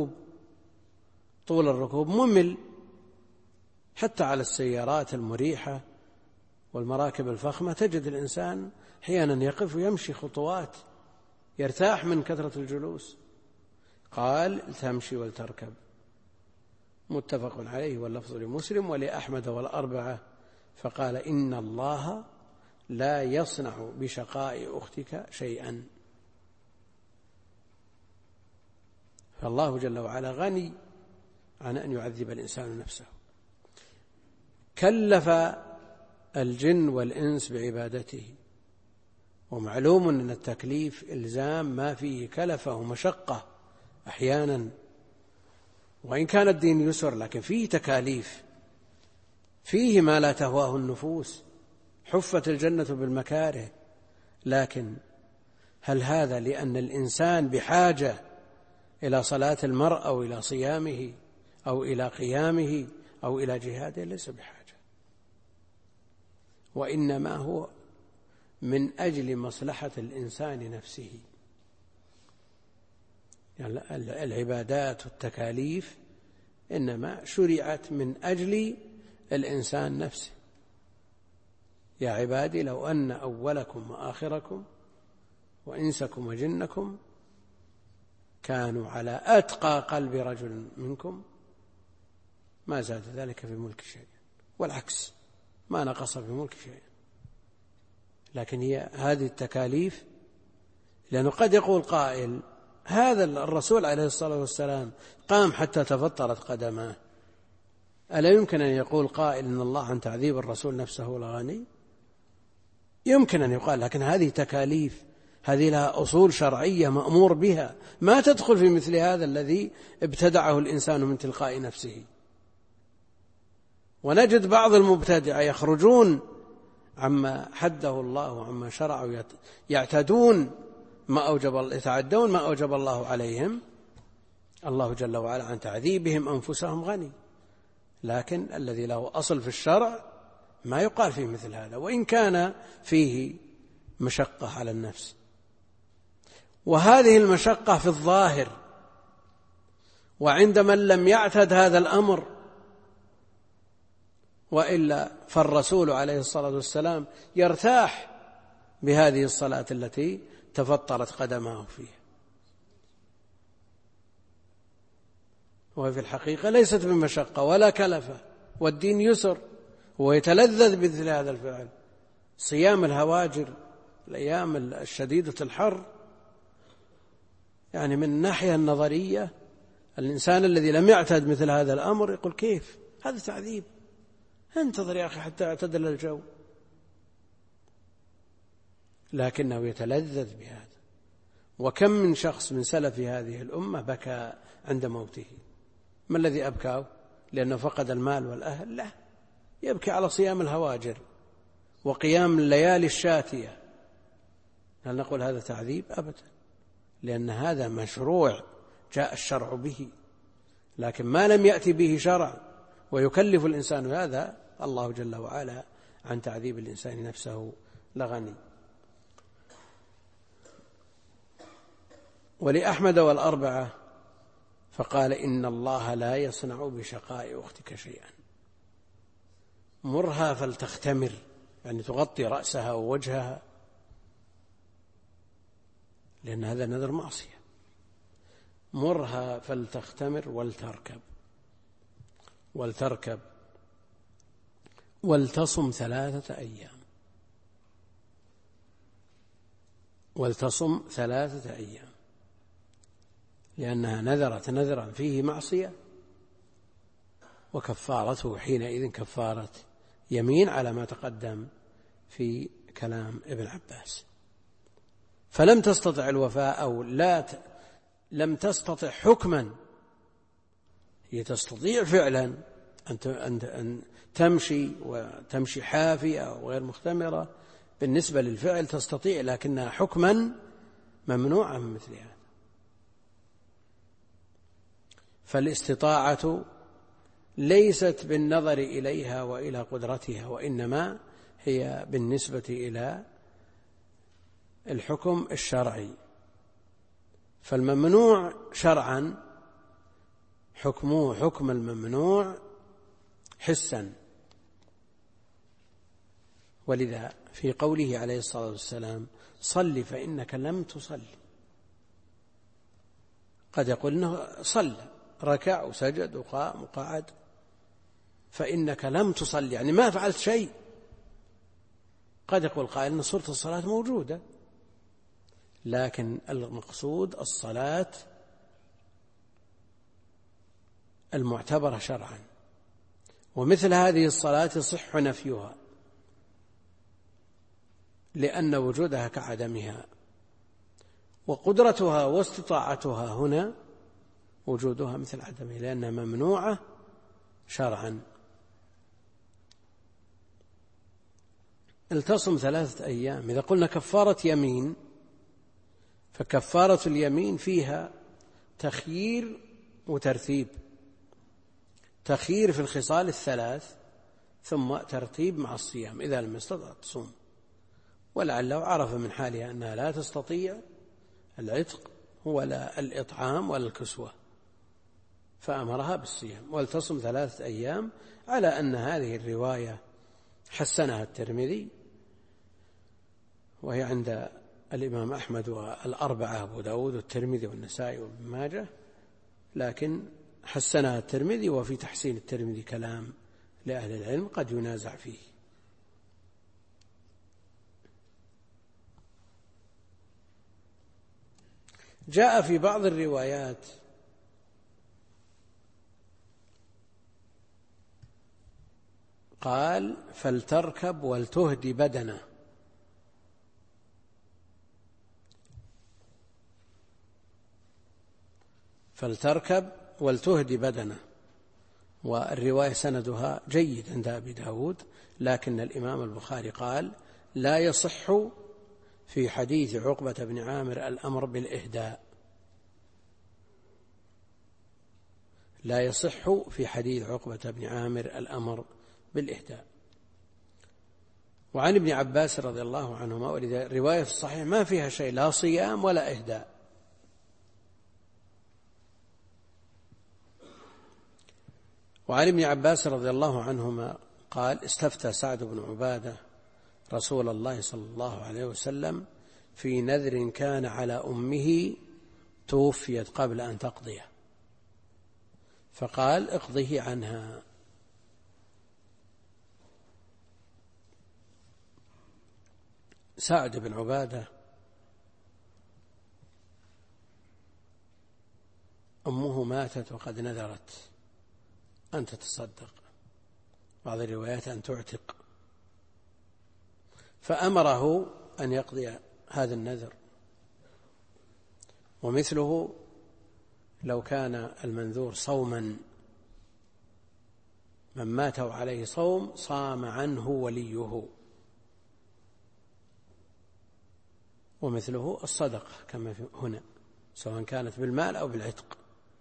طول الركوب ممل، حتى على السيارات المريحة والمراكب الفخمة تجد الإنسان أحيانا يقف ويمشي خطوات يرتاح من كثرة الجلوس. قال تمشي ولتركب، متفق عليه واللفظ لمسلم ولأحمد والأربعة. فقال إن الله لا يصنع بشقاء أختك شيئا، فالله جل وعلا غني عن أن يعذب الإنسان نفسه. كلف الجن والإنس بعبادته، ومعلوم أن التكليف إلزام ما فيه كلفة ومشقة أحيانا، وإن كان الدين يسر لكن فيه تكاليف، فيه ما لا تهواه النفوس، حفت الجنة بالمكاره. لكن هل هذا لأن الإنسان بحاجة إلى صلاة المرء أو إلى صيامه أو إلى قيامه أو إلى جهاده؟ ليس بحاجة، وإنما هو من أجل مصلحة الإنسان نفسه. يعني العبادات والتكاليف إنما شرعت من أجل الإنسان نفسه. يا عبادي لو أن أولكم وآخركم وإنسكم وجنكم كانوا على أتقى قلب رجل منكم ما زاد ذلك في ملك شيء. والعكس ما نقص في ملك شيء. لكن هي هذه التكاليف، لأنه قد يقول قائل هذا الرسول عليه الصلاة والسلام قام حتى تفطرت قدماه، ألا يمكن أن يقول قائل إن الله عن تعذيب الرسول نفسه لغني؟ يمكن أن يقال، لكن هذه تكاليف، هذه لها أصول شرعية مأمور بها، ما تدخل في مثل هذا الذي ابتدعه الإنسان من تلقاء نفسه. ونجد بعض المبتدعة يخرجون عما حده الله وعما شرعه، يعتدون يتعدون ما أوجب الله عليهم. الله جل وعلا عن تعذيبهم أنفسهم غني، لكن الذي له أصل في الشرع ما يقال فيه مثل هذا، وإن كان فيه مشقة على النفس. وهذه المشقة في الظاهر، وعند من لم يعتد هذا الأمر، وإلا فالرسول عليه الصلاة والسلام يرتاح بهذه الصلاة التي تفطرت قدماه فيها، وفي الحقيقة ليست بمشقة ولا كلفة، والدين يسر، ويتلذذ بمثل هذا الفعل. صيام الهواجر الأيام الشديدة الحر، يعني من الناحية النظرية الإنسان الذي لم يعتد مثل هذا الأمر يقول كيف هذا تعذيب، انتظر يا أخي حتى يعتدل الجو، لكنه يتلذذ بهذا. وكم من شخص من سلف هذه الأمة بكى عند موته. ما الذي أبكاه؟ لأنه فقد المال والأهل؟ لا، يبكي على صيام الهواجر وقيام الليالي الشاتية. هل نقول هذا تعذيب؟ أبدا، لأن هذا مشروع جاء الشرع به، لكن ما لم يأتي به شرع ويكلف الإنسان هذا، الله جل وعلا عن تعذيب الإنسان نفسه لغني. ولأحمد والأربعة فقال إن الله لا يصنع بشقاء أختك شيئا، مرها فلتختمر، يعني تغطي رأسها ووجهها، لأن هذا نذر معصية. مرها فلتختمر ولتركب ولتصم 3 أيام، ولتصم 3 أيام، لأنها نذرت نذرا فيه معصية، وكفارته حينئذ كفارة يمين على ما تقدم في كلام ابن عباس. فلم تستطع الوفاء، أو لم تستطع حكما، هي تستطيع فعلا أن تمشي حافية وغير مختمرة، بالنسبة للفعل تستطيع، لكنها حكما ممنوعة من مثل هذا. فالاستطاعة ليست بالنظر إليها وإلى قدرتها، وإنما هي بالنسبة إلى الحكم الشرعي. فالممنوع شرعا حكمه حكم الممنوع حسا. ولذا في قوله عليه الصلاة والسلام صل فإنك لم تصلي، قد يقول إنه صلى، ركع وسجد وقام وقعد، فإنك لم تصلي يعني ما فعلت شيء. قد يقول قائل إن صورة الصلاة موجودة، لكن المقصود الصلاة المعتبرة شرعا، ومثل هذه الصلاة يصح نفيها، لأن وجودها كعدمها، وقدرتها واستطاعتها هنا وجودها مثل عدمها، لأنها ممنوعة شرعا. التصم 3 أيام. إذا قلنا كفارة يمين، فكفارة اليمين فيها تخيير وترتيب، تخيير في الخصال 3، ثم ترتيب مع الصيام إذا لم يستطع تصوم، ولعله عرف من حالها أنها لا تستطيع العتق ولا الإطعام ولا الكسوة، فأمرها بالصيام. ولتصم 3 أيام، على أن هذه الرواية حسنها الترمذي، وهي عند الإمام أحمد والأربعة أبو داود والترمذي والنسائي وابن ماجه، لكن حسنها الترمذي، وفي تحسين الترمذي كلام لأهل العلم قد ينازع فيه. جاء في بعض الروايات قال فلتركب ولتهدي بدنه، فلتركب ولتهدي بدنه، والرواية سندها جيد عند أبي داود، لكن الإمام البخاري قال لا يصح في حديث عقبة بن عامر الأمر بالإهداء، لا يصح في حديث عقبة بن عامر الأمر بالإهداء. وعن ابن عباس رضي الله عنهما، ولذا الرواية الصحيح ما فيها شيء لا صيام ولا إهداء. وعن ابن عباس رضي الله عنهما قال استفتى سعد بن عبادة رسول الله صلى الله عليه وسلم في نذر كان على أمه توفيت قبل أن تقضيه، فقال اقضه عنها. سعد بن عبادة أمه ماتت وقد نذرت أن تتصدق، بعض الروايات أن تعتق، فأمره أن يقضي هذا النذر. ومثله لو كان المنذور صوما، من مات عليه صوم صام عنه وليه. ومثله الصدقة كما هنا، سواء كانت بالمال أو بالعتق.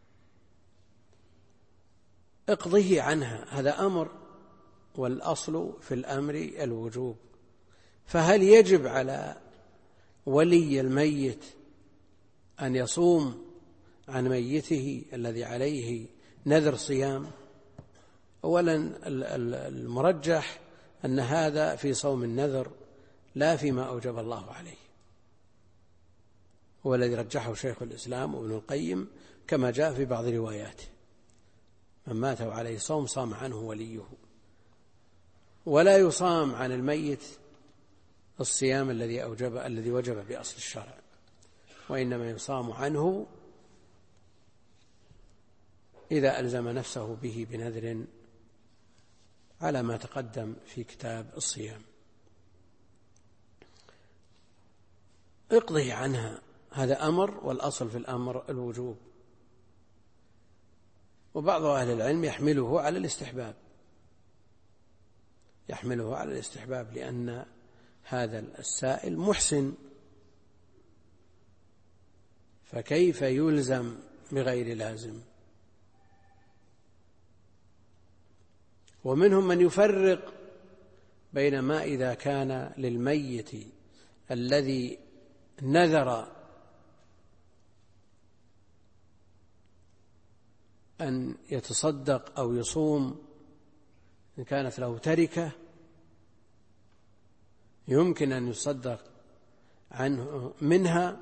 اقضه عنها، هذا أمر، والأصل في الأمر الوجوب، فهل يجب على ولي الميت أن يصوم عن ميته الذي عليه نذر صيام؟ أولا المرجح أن هذا في صوم النذر لا فيما أوجب الله عليه، هو الذي رجحه شيخ الإسلام وابن القيم كما جاء في بعض رواياته، من مات عليه صوم صام عنه وليه. ولا يصام عن الميت الصيام الذي وجب بأصل الشرع، وإنما يصام عنه إذا ألزم نفسه به بنذر على ما تقدم في كتاب الصيام. اقضه عنها، هذا أمر، والأصل في الأمر الوجوب. وبعض أهل العلم يحمله على الاستحباب، يحمله على الاستحباب، لأن هذا السائل محسن، فكيف يلزم بغير لازم؟ ومنهم من يفرق بين ما إذا كان للميت الذي نذر أن يتصدق أو يصوم، إن كانت له تركة يمكن أن يصدق عنه منها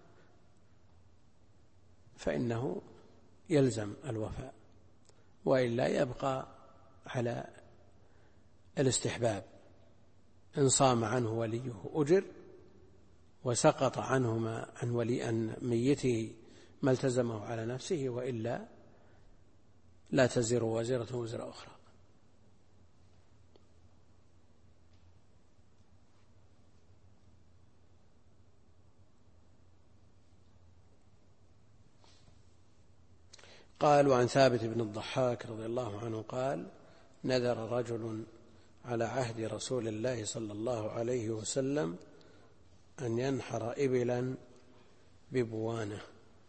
فإنه يلزم الوفاء، وإلا يبقى على الاستحباب. إن صام عنه وليه أجر، وسقط عنه عن ميته ما التزمه على نفسه، وإلا لا تزر وازرة وزر أخرى. قال وعن ثابت بن الضحاك رضي الله عنه قال نذر رجل على عهد رسول الله صلى الله عليه وسلم أن ينحر إبلا ببوانة.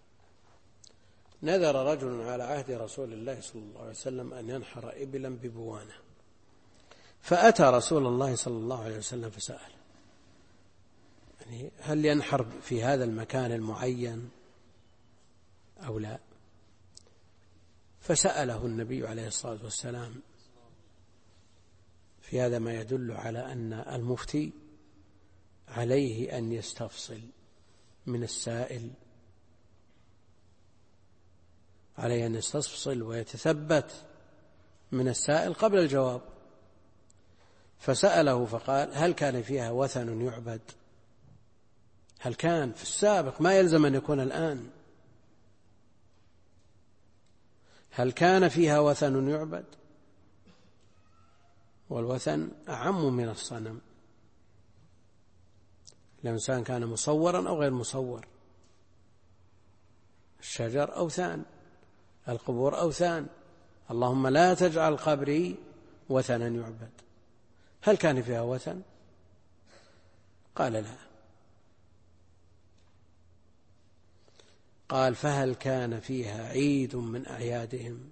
نذر رجل على عهد رسول الله صلى الله عليه وسلم أن ينحر إبلا ببوانة، فأتى رسول الله صلى الله عليه وسلم فسأل، يعني هل ينحر في هذا المكان المعين أو لا؟ فسأله النبي عليه الصلاة والسلام. في هذا ما يدل على أن المفتي عليه أن يستفصل من السائل، عليه أن يستفصل ويتثبت من السائل قبل الجواب، فسأله فقال: هل كان فيها وثن يعبد؟ هل كان في السابق، ما يلزم أن يكون الآن. هل كان فيها وثن يعبد؟ والوثن أعم من الصنم، الإنسان كان مصورا أو غير مصور. الشجر أوثان، القبور أوثان، اللهم لا تجعل قبري وثنا يعبد. هل كان فيها وثن؟ قال لا. قال: فهل كان فيها عيد من أعيادهم؟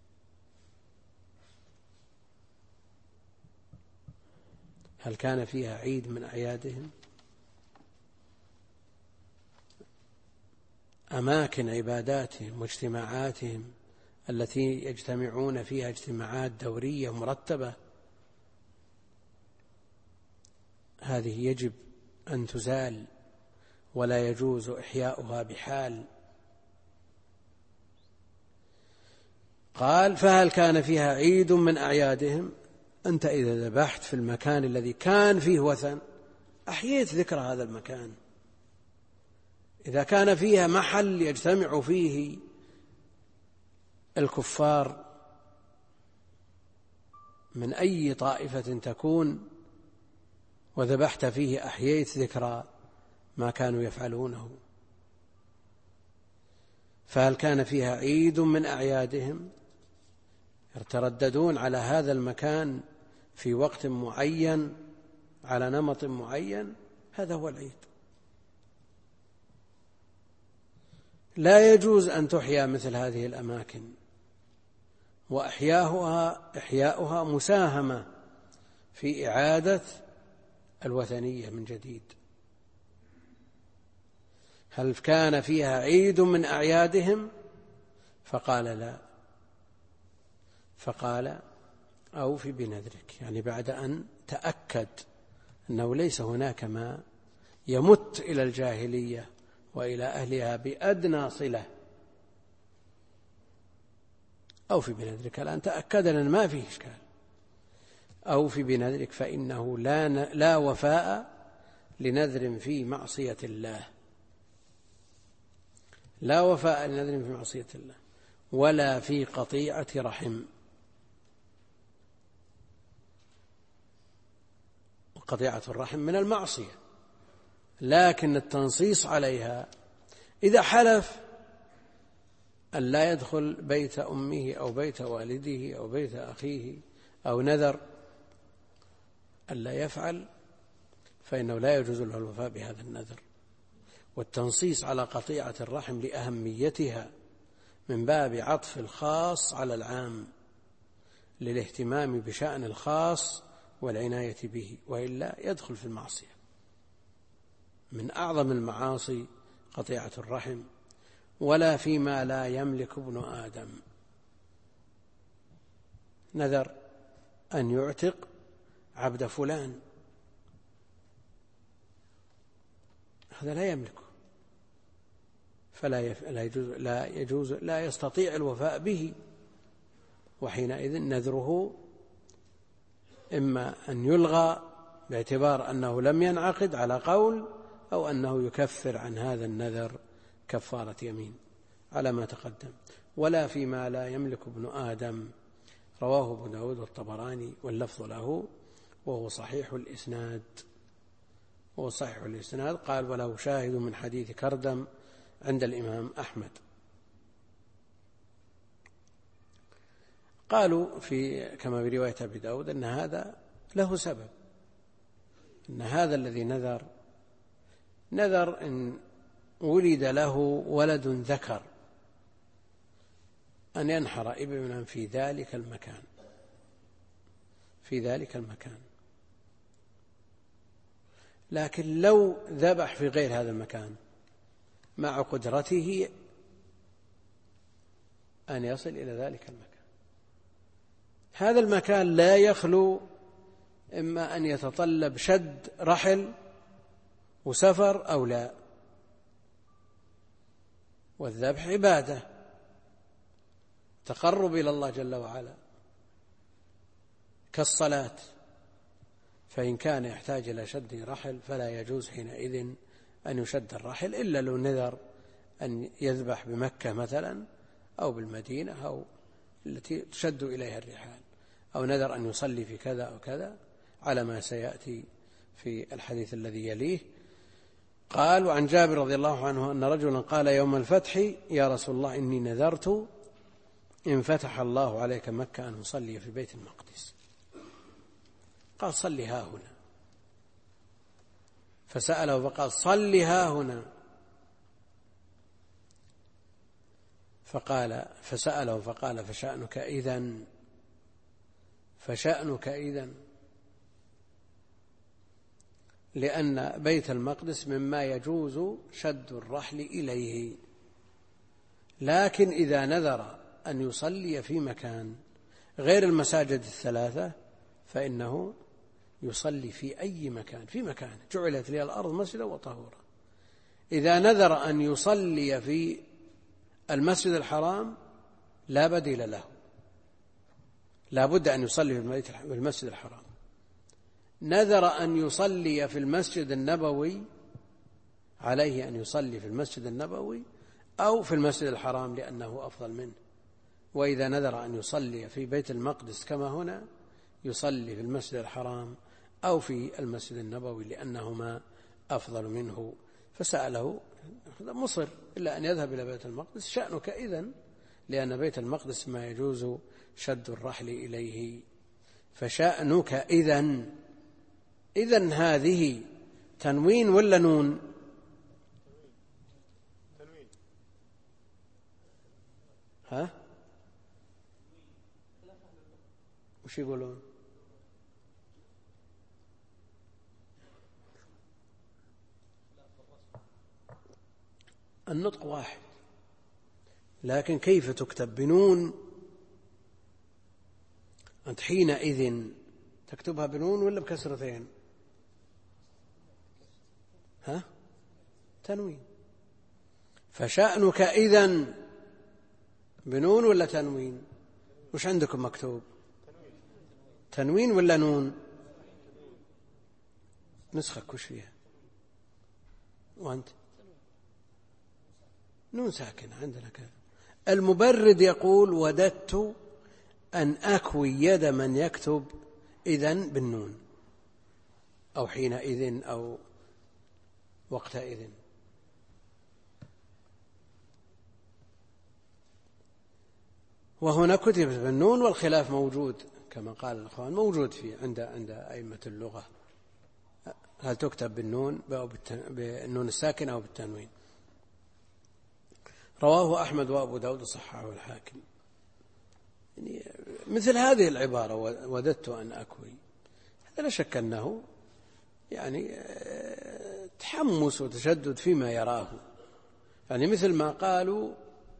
هل كان فيها عيد من أعيادهم؟ أماكن عباداتهم واجتماعاتهم التي يجتمعون فيها اجتماعات دورية مرتبة، هذه يجب أن تزال ولا يجوز إحياؤها بحال. قال: فهل كان فيها عيد من أعيادهم؟ أنت إذا ذبحت في المكان الذي كان فيه وثن أحييت ذكر هذا المكان. إذا كان فيها محل يجتمع فيه الكفار من أي طائفة تكون وذبحت فيه أحييت ذكرى ما كانوا يفعلونه. فهل كان فيها عيد من أعيادهم؟ يترددون على هذا المكان في وقت معين على نمط معين، هذا هو العيد. لا يجوز أن تحيا مثل هذه الأماكن، وإحياؤها مساهمة في إعادة الوثنية من جديد. هل كان فيها عيد من أعيادهم؟ فقال لا. فقال: أوف بنذرك، يعني بعد أن تأكد أنه ليس هناك ما يمت إلى الجاهلية وإلى أهلها بأدنى صلة. أوف بنذرك، الآن تأكد أن ما فيه إشكال. أوف بنذرك فإنه لا وفاء لنذر في معصية الله، لا وفاء لنذر في معصية الله ولا في قطيعة رحم. قطيعة الرحم من المعصية، لكن التنصيص عليها إذا حلف أن لا يدخل بيت أمه أو بيت والده أو بيت أخيه أو نذر أن لا يفعل، فإنه لا يجوز له الوفاء بهذا النذر. والتنصيص على قطيعة الرحم لأهميتها من باب عطف الخاص على العام للاهتمام بشأن الخاص والعناية به، وإلا يدخل في المعصية. من أعظم المعاصي قطيعة الرحم. ولا فيما لا يملك ابن آدم، نذر أن يعتق عبد فلان، هذا لا يملكه، لا يستطيع الوفاء به، وحينئذ نذره إما أن يلغى باعتبار أنه لم ينعقد على قول، أو أنه يكفر عن هذا النذر كفارة يمين على ما تقدم. ولا فيما لا يملك ابن آدم، رواه ابو داود والطبراني واللفظ له وهو صحيح الإسناد. قال: وله شاهد من حديث كردم عند الإمام أحمد. قالوا كما في رواية أبي داود أن هذا له سبب، أن هذا الذي نذر إن ولد له ولد ذكر أن ينحر ابنا في ذلك المكان، لكن لو ذبح في غير هذا المكان مع قدرته أن يصل إلى ذلك المكان، هذا المكان لا يخلو إما أن يتطلب شد رحل وسفر أو لا، والذبح عبادة تقرب إلى الله جل وعلا، كالصلاة، فإن كان يحتاج إلى شد رحل فلا يجوز حينئذ أن يشد الرحل، إلا لو نذر أن يذبح بمكة مثلا أو بالمدينة أو التي تشد إليها الرحال، أو نذر أن يصلي في كذا أو كذا على ما سيأتي في الحديث الذي يليه. قال: وعن جابر رضي الله عنه أن رجلا قال يوم الفتح: يا رسول الله إني نذرت إن فتح الله عليك مكة أن أصلي في بيت المقدس. قال: صل ها هنا. فسأله فقال: صل ها هنا. فسأله فقال: فشأنك إذن، فشأنك إذن، لأن بيت المقدس مما يجوز شد الرحل إليه، لكن إذا نذر أن يصلي في مكان غير المساجد الثلاثة فإنه يصلي في أي مكان، في مكان جعلت لي الأرض مسجدا وطهورا. إذا نذر أن يصلي في المسجد الحرام لا بديل له، لا بد أن يصلي في المسجد الحرام. نذر أن يصلي في المسجد النبوي عليه أن يصلي في المسجد النبوي أو في المسجد الحرام لأنه أفضل منه. وإذا نذر أن يصلي في بيت المقدس كما هنا يصلي في المسجد الحرام أو في المسجد النبوي لأنهما أفضل منه. فسأله مصر إلا أن يذهب إلى بيت المقدس. شأنك إذن، لأن بيت المقدس ما يجوز شد الرحل إليه. فشأنك إذن. إذن هذه تنوين ولا نون؟ ها؟ وش يقولون؟ النطق واحد، لكن كيف تكتب بنون؟ أنت حينئذ تكتبها بنون ولا بكسرتين؟ ها؟ تنوين. فشأنك إذن بنون ولا تنوين؟ وش عندكم مكتوب؟ تنوين ولا نون؟ نسخك وش فيها؟ وأنت؟ نون ساكنة عندنا كذا. المبرد يقول: وددت أن أكوي يد من يكتب إذن بالنون، أو حينئذ أو وقتئذ. وهنا كتبت بالنون، والخلاف موجود كما قال الأخوان، موجود فيه عند أئمة اللغة، هل تكتب بالنون بالنون الساكنة أو بالتنوين. رواه أحمد وأبو داود صححه الحاكم. يعني مثل هذه العبارة وددت أن أكوي، هذا لا شك أنه يعني تحمس وتشدد فيما يراه، يعني مثل ما قالوا: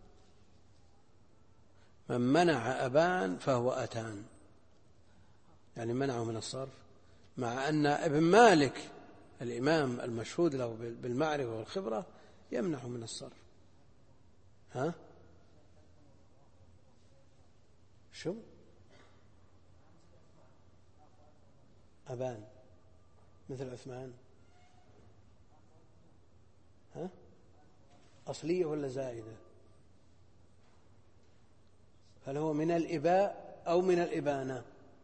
من منع أبان فهو أتان، يعني منعه من الصرف، مع أن ابن مالك الإمام المشهود له بالمعرفة والخبرة يمنعه من الصرف. ها؟ شو؟ أبان مثل عثمان. ها؟ أصلية ولا زائدة؟ هل هو من الإباء أو من الإبانة؟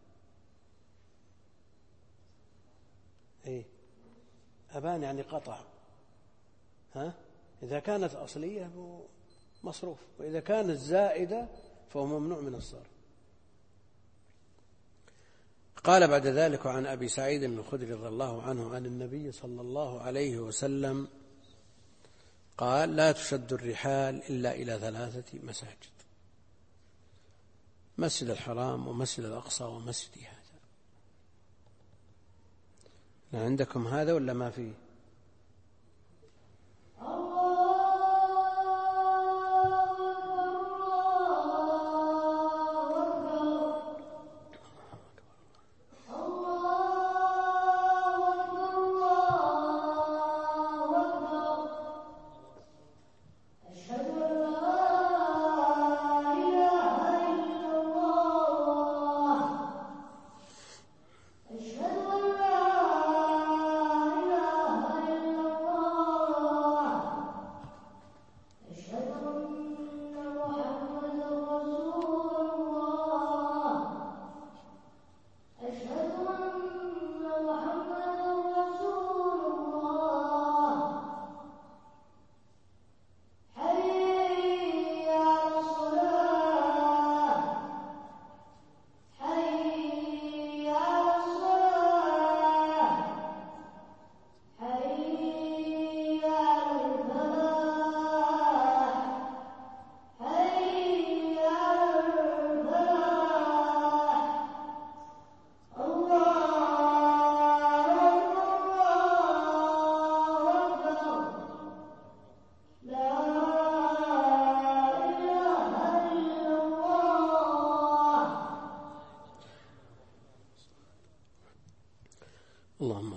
إيه؟ أبان يعني قطع. ها؟ إذا كانت أصلية مصروف، وإذا كانت زائدة فهو ممنوع من الصرف. قال بعد ذلك: عن أبي سعيد الخدري رضي الله عنه عن النبي صلى الله عليه وسلم قال: لا تشد الرحال إلا إلى 3 مساجد: مسجد الحرام ومسجد الأقصى ومسجد هذا. عندكم هذا ولا ما فيه؟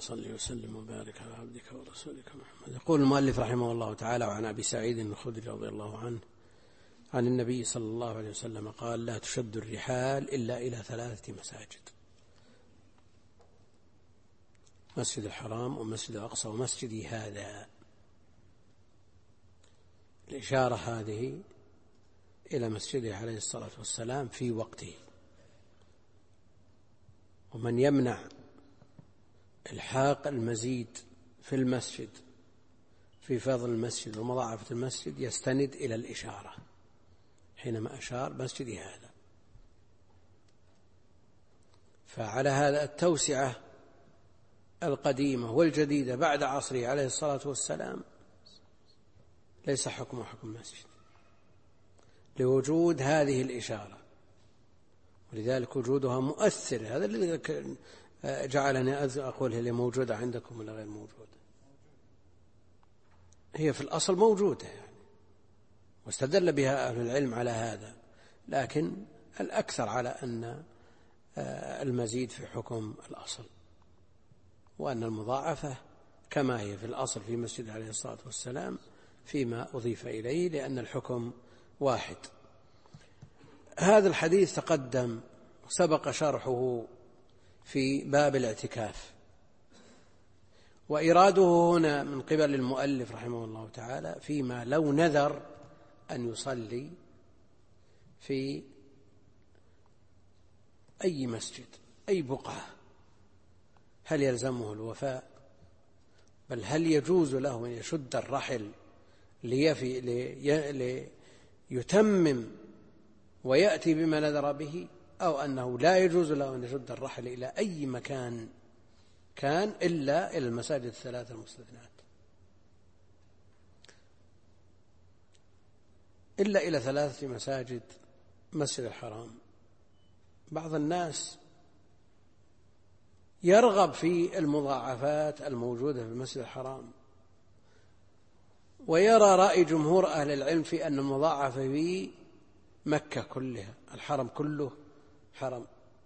صل وسلم وبارك على عبدك ورسولك محمد. يقول المؤلف رحمه الله تعالى: وعن أبي سعيد الخدري رضي الله عنه عن النبي صلى الله عليه وسلم قال: لا تشد الرحال إلا إلى 3 مساجد: مسجد الحرام ومسجد الأقصى ومسجدي هذا. الإشارة هذه إلى مسجده عليه الصلاة والسلام في وقته. ومن يمنع إلحاق المزيد في المسجد في فضل المسجد ومضاعفة المسجد يستند إلى الإشارة حينما أشار مسجدي هذا. فعلى هذا التوسعة القديمة والجديدة بعد عصره عليه الصلاة والسلام ليس حكم مسجد لوجود هذه الإشارة، ولذلك وجودها مؤثر. هذا الذي جعلني أقول هل موجودة عندكم ولا غير موجودة؟ هي في الأصل موجودة يعني، واستدل بها أهل العلم على هذا، لكن الأكثر على أن المزيد في حكم الأصل، وأن المضاعفة كما هي في الأصل في مسجد عليه الصلاة والسلام فيما أضيف إليه، لأن الحكم واحد. هذا الحديث تقدم سبق شرحه في باب الاعتكاف، وإراده هنا من قبل المؤلف رحمه الله تعالى فيما لو نذر أن يصلي في أي مسجد أي بقعة، هل يلزمه الوفاء؟ بل هل يجوز له أن يشد الرحل ليتمم ويأتي بما نذر به، أو أنه لا يجوز له أن يشد الرحل إلى أي مكان كان إلا إلى المساجد 3 المستثنات، إلا إلى 3 مساجد: مسجد الحرام. بعض الناس يرغب في المضاعفات الموجودة في المسجد الحرام، ويرى رأي جمهور أهل العلم في أن المضاعفة في مكة كلها، الحرم كله حرم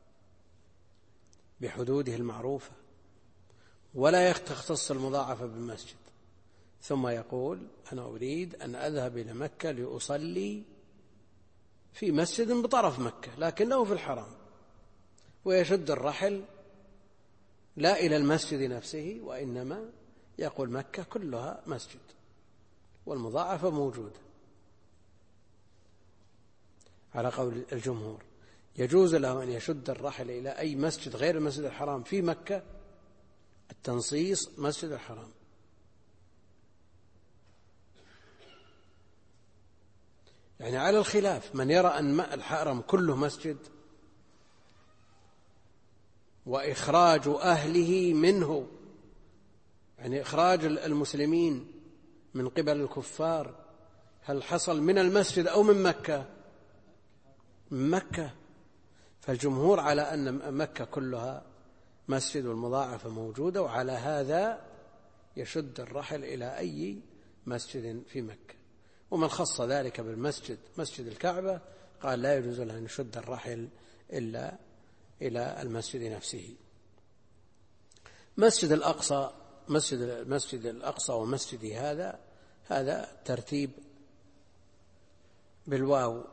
بحدوده المعروفة، ولا تختص المضاعفة بالمسجد، ثم يقول: أنا أريد أن أذهب إلى مكة لأصلي في مسجد بطرف مكة لكنه في الحرم، ويشد الرحل لا إلى المسجد نفسه، وإنما يقول مكة كلها مسجد والمضاعفة موجودة. على قول الجمهور يجوز له أن يشد الرحل إلى أي مسجد غير المسجد الحرام في مكة، التنصيص مسجد الحرام. يعني على الخلاف، من يرى أن الحرم كله مسجد وإخراج أهله منه، يعني إخراج المسلمين من قبل الكفار، هل حصل من المسجد أو من مكة؟ من مكة. فالجمهور على أن مكة كلها مسجد والمضاعفة موجودة، وعلى هذا يشد الرحل إلى أي مسجد في مكة. ومن خص ذلك بالمسجد مسجد الكعبة قال لا يجوز له أن يشد الرحل إلا إلى المسجد نفسه. مسجد الأقصى، مسجد الأقصى ومسجدي هذا ترتيب بالواو،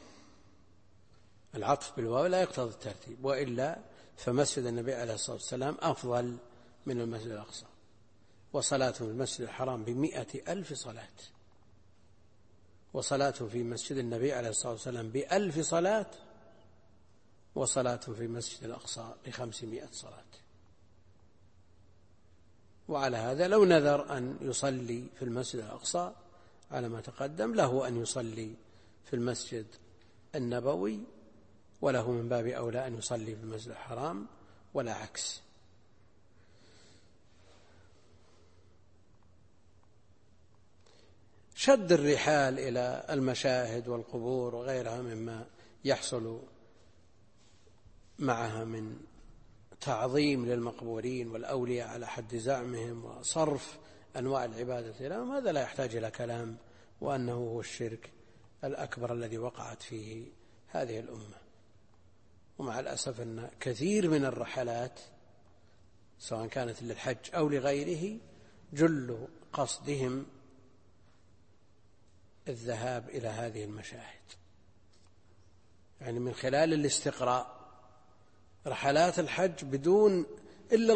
العطف بالواو لا يقتضي الترتيب، وإلا فمسجد النبي عليه الصلاة والسلام أفضل من المسجد الأقصى، وصلاة في المسجد الحرام ب100,000 صلاة، وصلاة في مسجد النبي عليه الصلاة والسلام ب1000 صلاة، وصلاة في مسجد الأقصى ب500 صلاة. وعلى هذا لو نذر أن يصلي في المسجد الأقصى على ما تقدم، له أن يصلي في المسجد النبوي، وله من باب أولى أن يصلي في المسجد الحرام، ولا عكس. شد الرحال إلى المشاهد والقبور وغيرها مما يحصل معها من تعظيم للمقبورين والأولياء على حد زعمهم وصرف أنواع العبادة لهم، هذا لا يحتاج إلى كلام، وأنه هو الشرك الأكبر الذي وقعت فيه هذه الأمة. ومع الأسف أن كثير من الرحلات سواء كانت للحج أو لغيره، جل قصدهم الذهاب إلى هذه المشاهد، يعني من خلال الاستقراء. رحلات الحج بدون إلا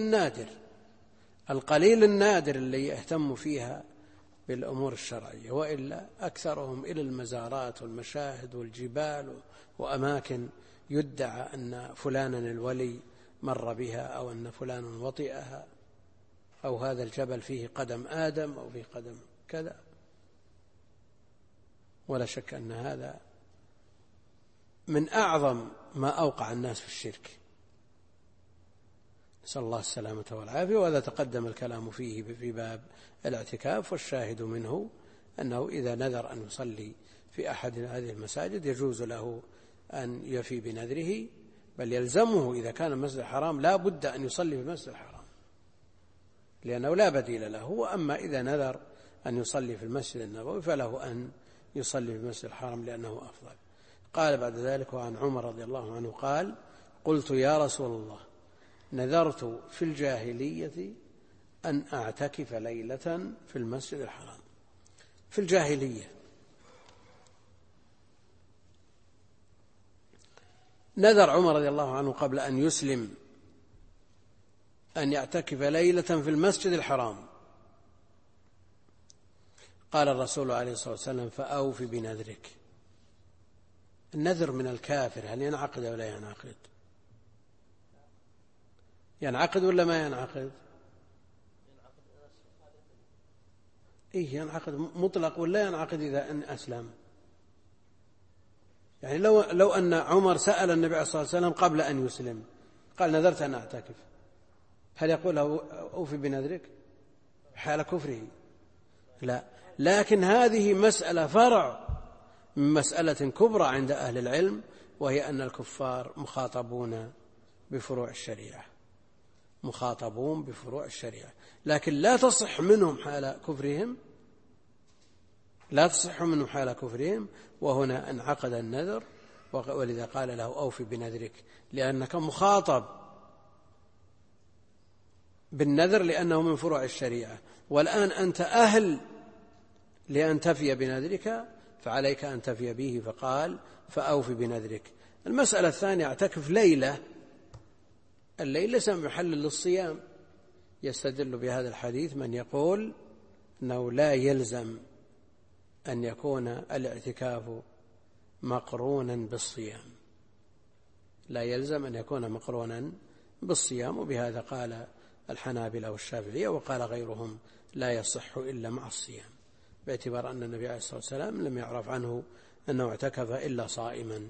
القليل النادر اللي يهتم فيها بالأمور الشرعية، وإلا أكثرهم إلى المزارات والمشاهد والجبال وأماكن يدعى أن فلانا الولي مر بها، أو أن فلانا وطئها، أو هذا الجبل فيه قدم آدم أو فيه قدم كذا. ولا شك أن هذا من أعظم ما أوقع الناس في الشرك، نسأل الله السلامة والعافية. وهذا تقدم الكلام فيه في باب الاعتكاف، والشاهد منه أنه إذا نذر أن يصلي في أحد هذه المساجد يجوز له أن يفي بنذره، بل يلزمه إذا كان المسجد الحرام لا بد أن يصلي في المسجد الحرام لأنه لا بديل له. وأما إذا نذر أن يصلي في المسجد النبوي فله أن يصلي في المسجد الحرام لأنه أفضل. قال بعد ذلك: وعن عمر رضي الله عنه قال: قلت يا رسول الله نذرت في الجاهلية أن أعتكف ليلة في المسجد الحرام. في الجاهلية نذر عمر رضي الله عنه قبل أن يسلم أن يعتكف ليلة في المسجد الحرام. قال الرسول عليه الصلاة والسلام: فأوف بنذرك. النذر من الكافر هل ينعقد ولا ينعقد؟ ينعقد ولا ما ينعقد؟ إيه، ينعقد مطلق ولا ينعقد إذا أن أسلم؟ يعني لو أن عمر سأل النبي عليه الصلاة والسلام قبل أن يسلم قال: نذرت أن أعتكف، هل يقول له أوفي بنذرك حال كفره؟ لا، لكن هذه مسألة فرع من مسألة كبرى عند أهل العلم، وهي أن الكفار مخاطبون بفروع الشريعة، مخاطبون بفروع الشريعة، لكن لا تصح منهم حال كفرهم، لا تصح منهم حال كفرهم. وهنا انعقد النذر، ولذا قال له: أوفي بنذرك، لأنك مخاطب بالنذر لأنه من فروع الشريعة، والآن أنت أهل لأن تفي بنذرك، فعليك أن تفي به، فقال: فأوفي بنذرك. المسألة الثانية: اعتكف ليلة. الليل ليس محل للصيام. يستدل بهذا الحديث من يقول أنه لا يلزم أن يكون الاعتكاف مقرونا بالصيام، لا يلزم أن يكون مقرونا بالصيام. وبهذا قال الحنابلة والشافعية، وقال غيرهم لا يصح إلا مع الصيام، باعتبار أن النبي عليه الصلاة والسلام لم يعرف عنه أنه اعتكف إلا صائما.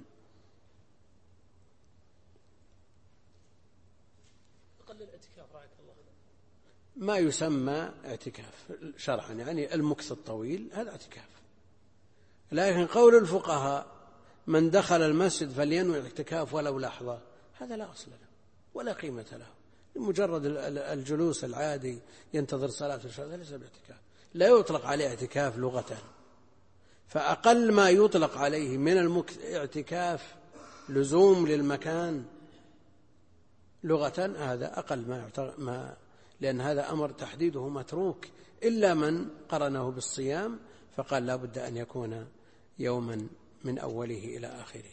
ما يسمى اعتكاف شرعا، يعني المكث الطويل هذا اعتكاف. لكن قول الفقهاء: من دخل المسجد فلينوي الاعتكاف ولو لحظة، هذا لا أصل له ولا قيمة له. مجرد الجلوس العادي ينتظر صلاة الشهر ليس باعتكاف، لا يطلق عليه اعتكاف لغة. فأقل ما يطلق عليه من الاعتكاف لزوم للمكان لغة، هذا أقل ما لأن هذا أمر تحديده متروك، إلا من قرنه بالصيام فقال لا بد أن يكون يوما من أوله إلى آخره.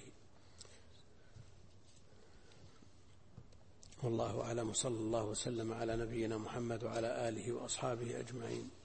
والله أعلم، صلى الله وسلم على نبينا محمد وعلى آله وأصحابه أجمعين.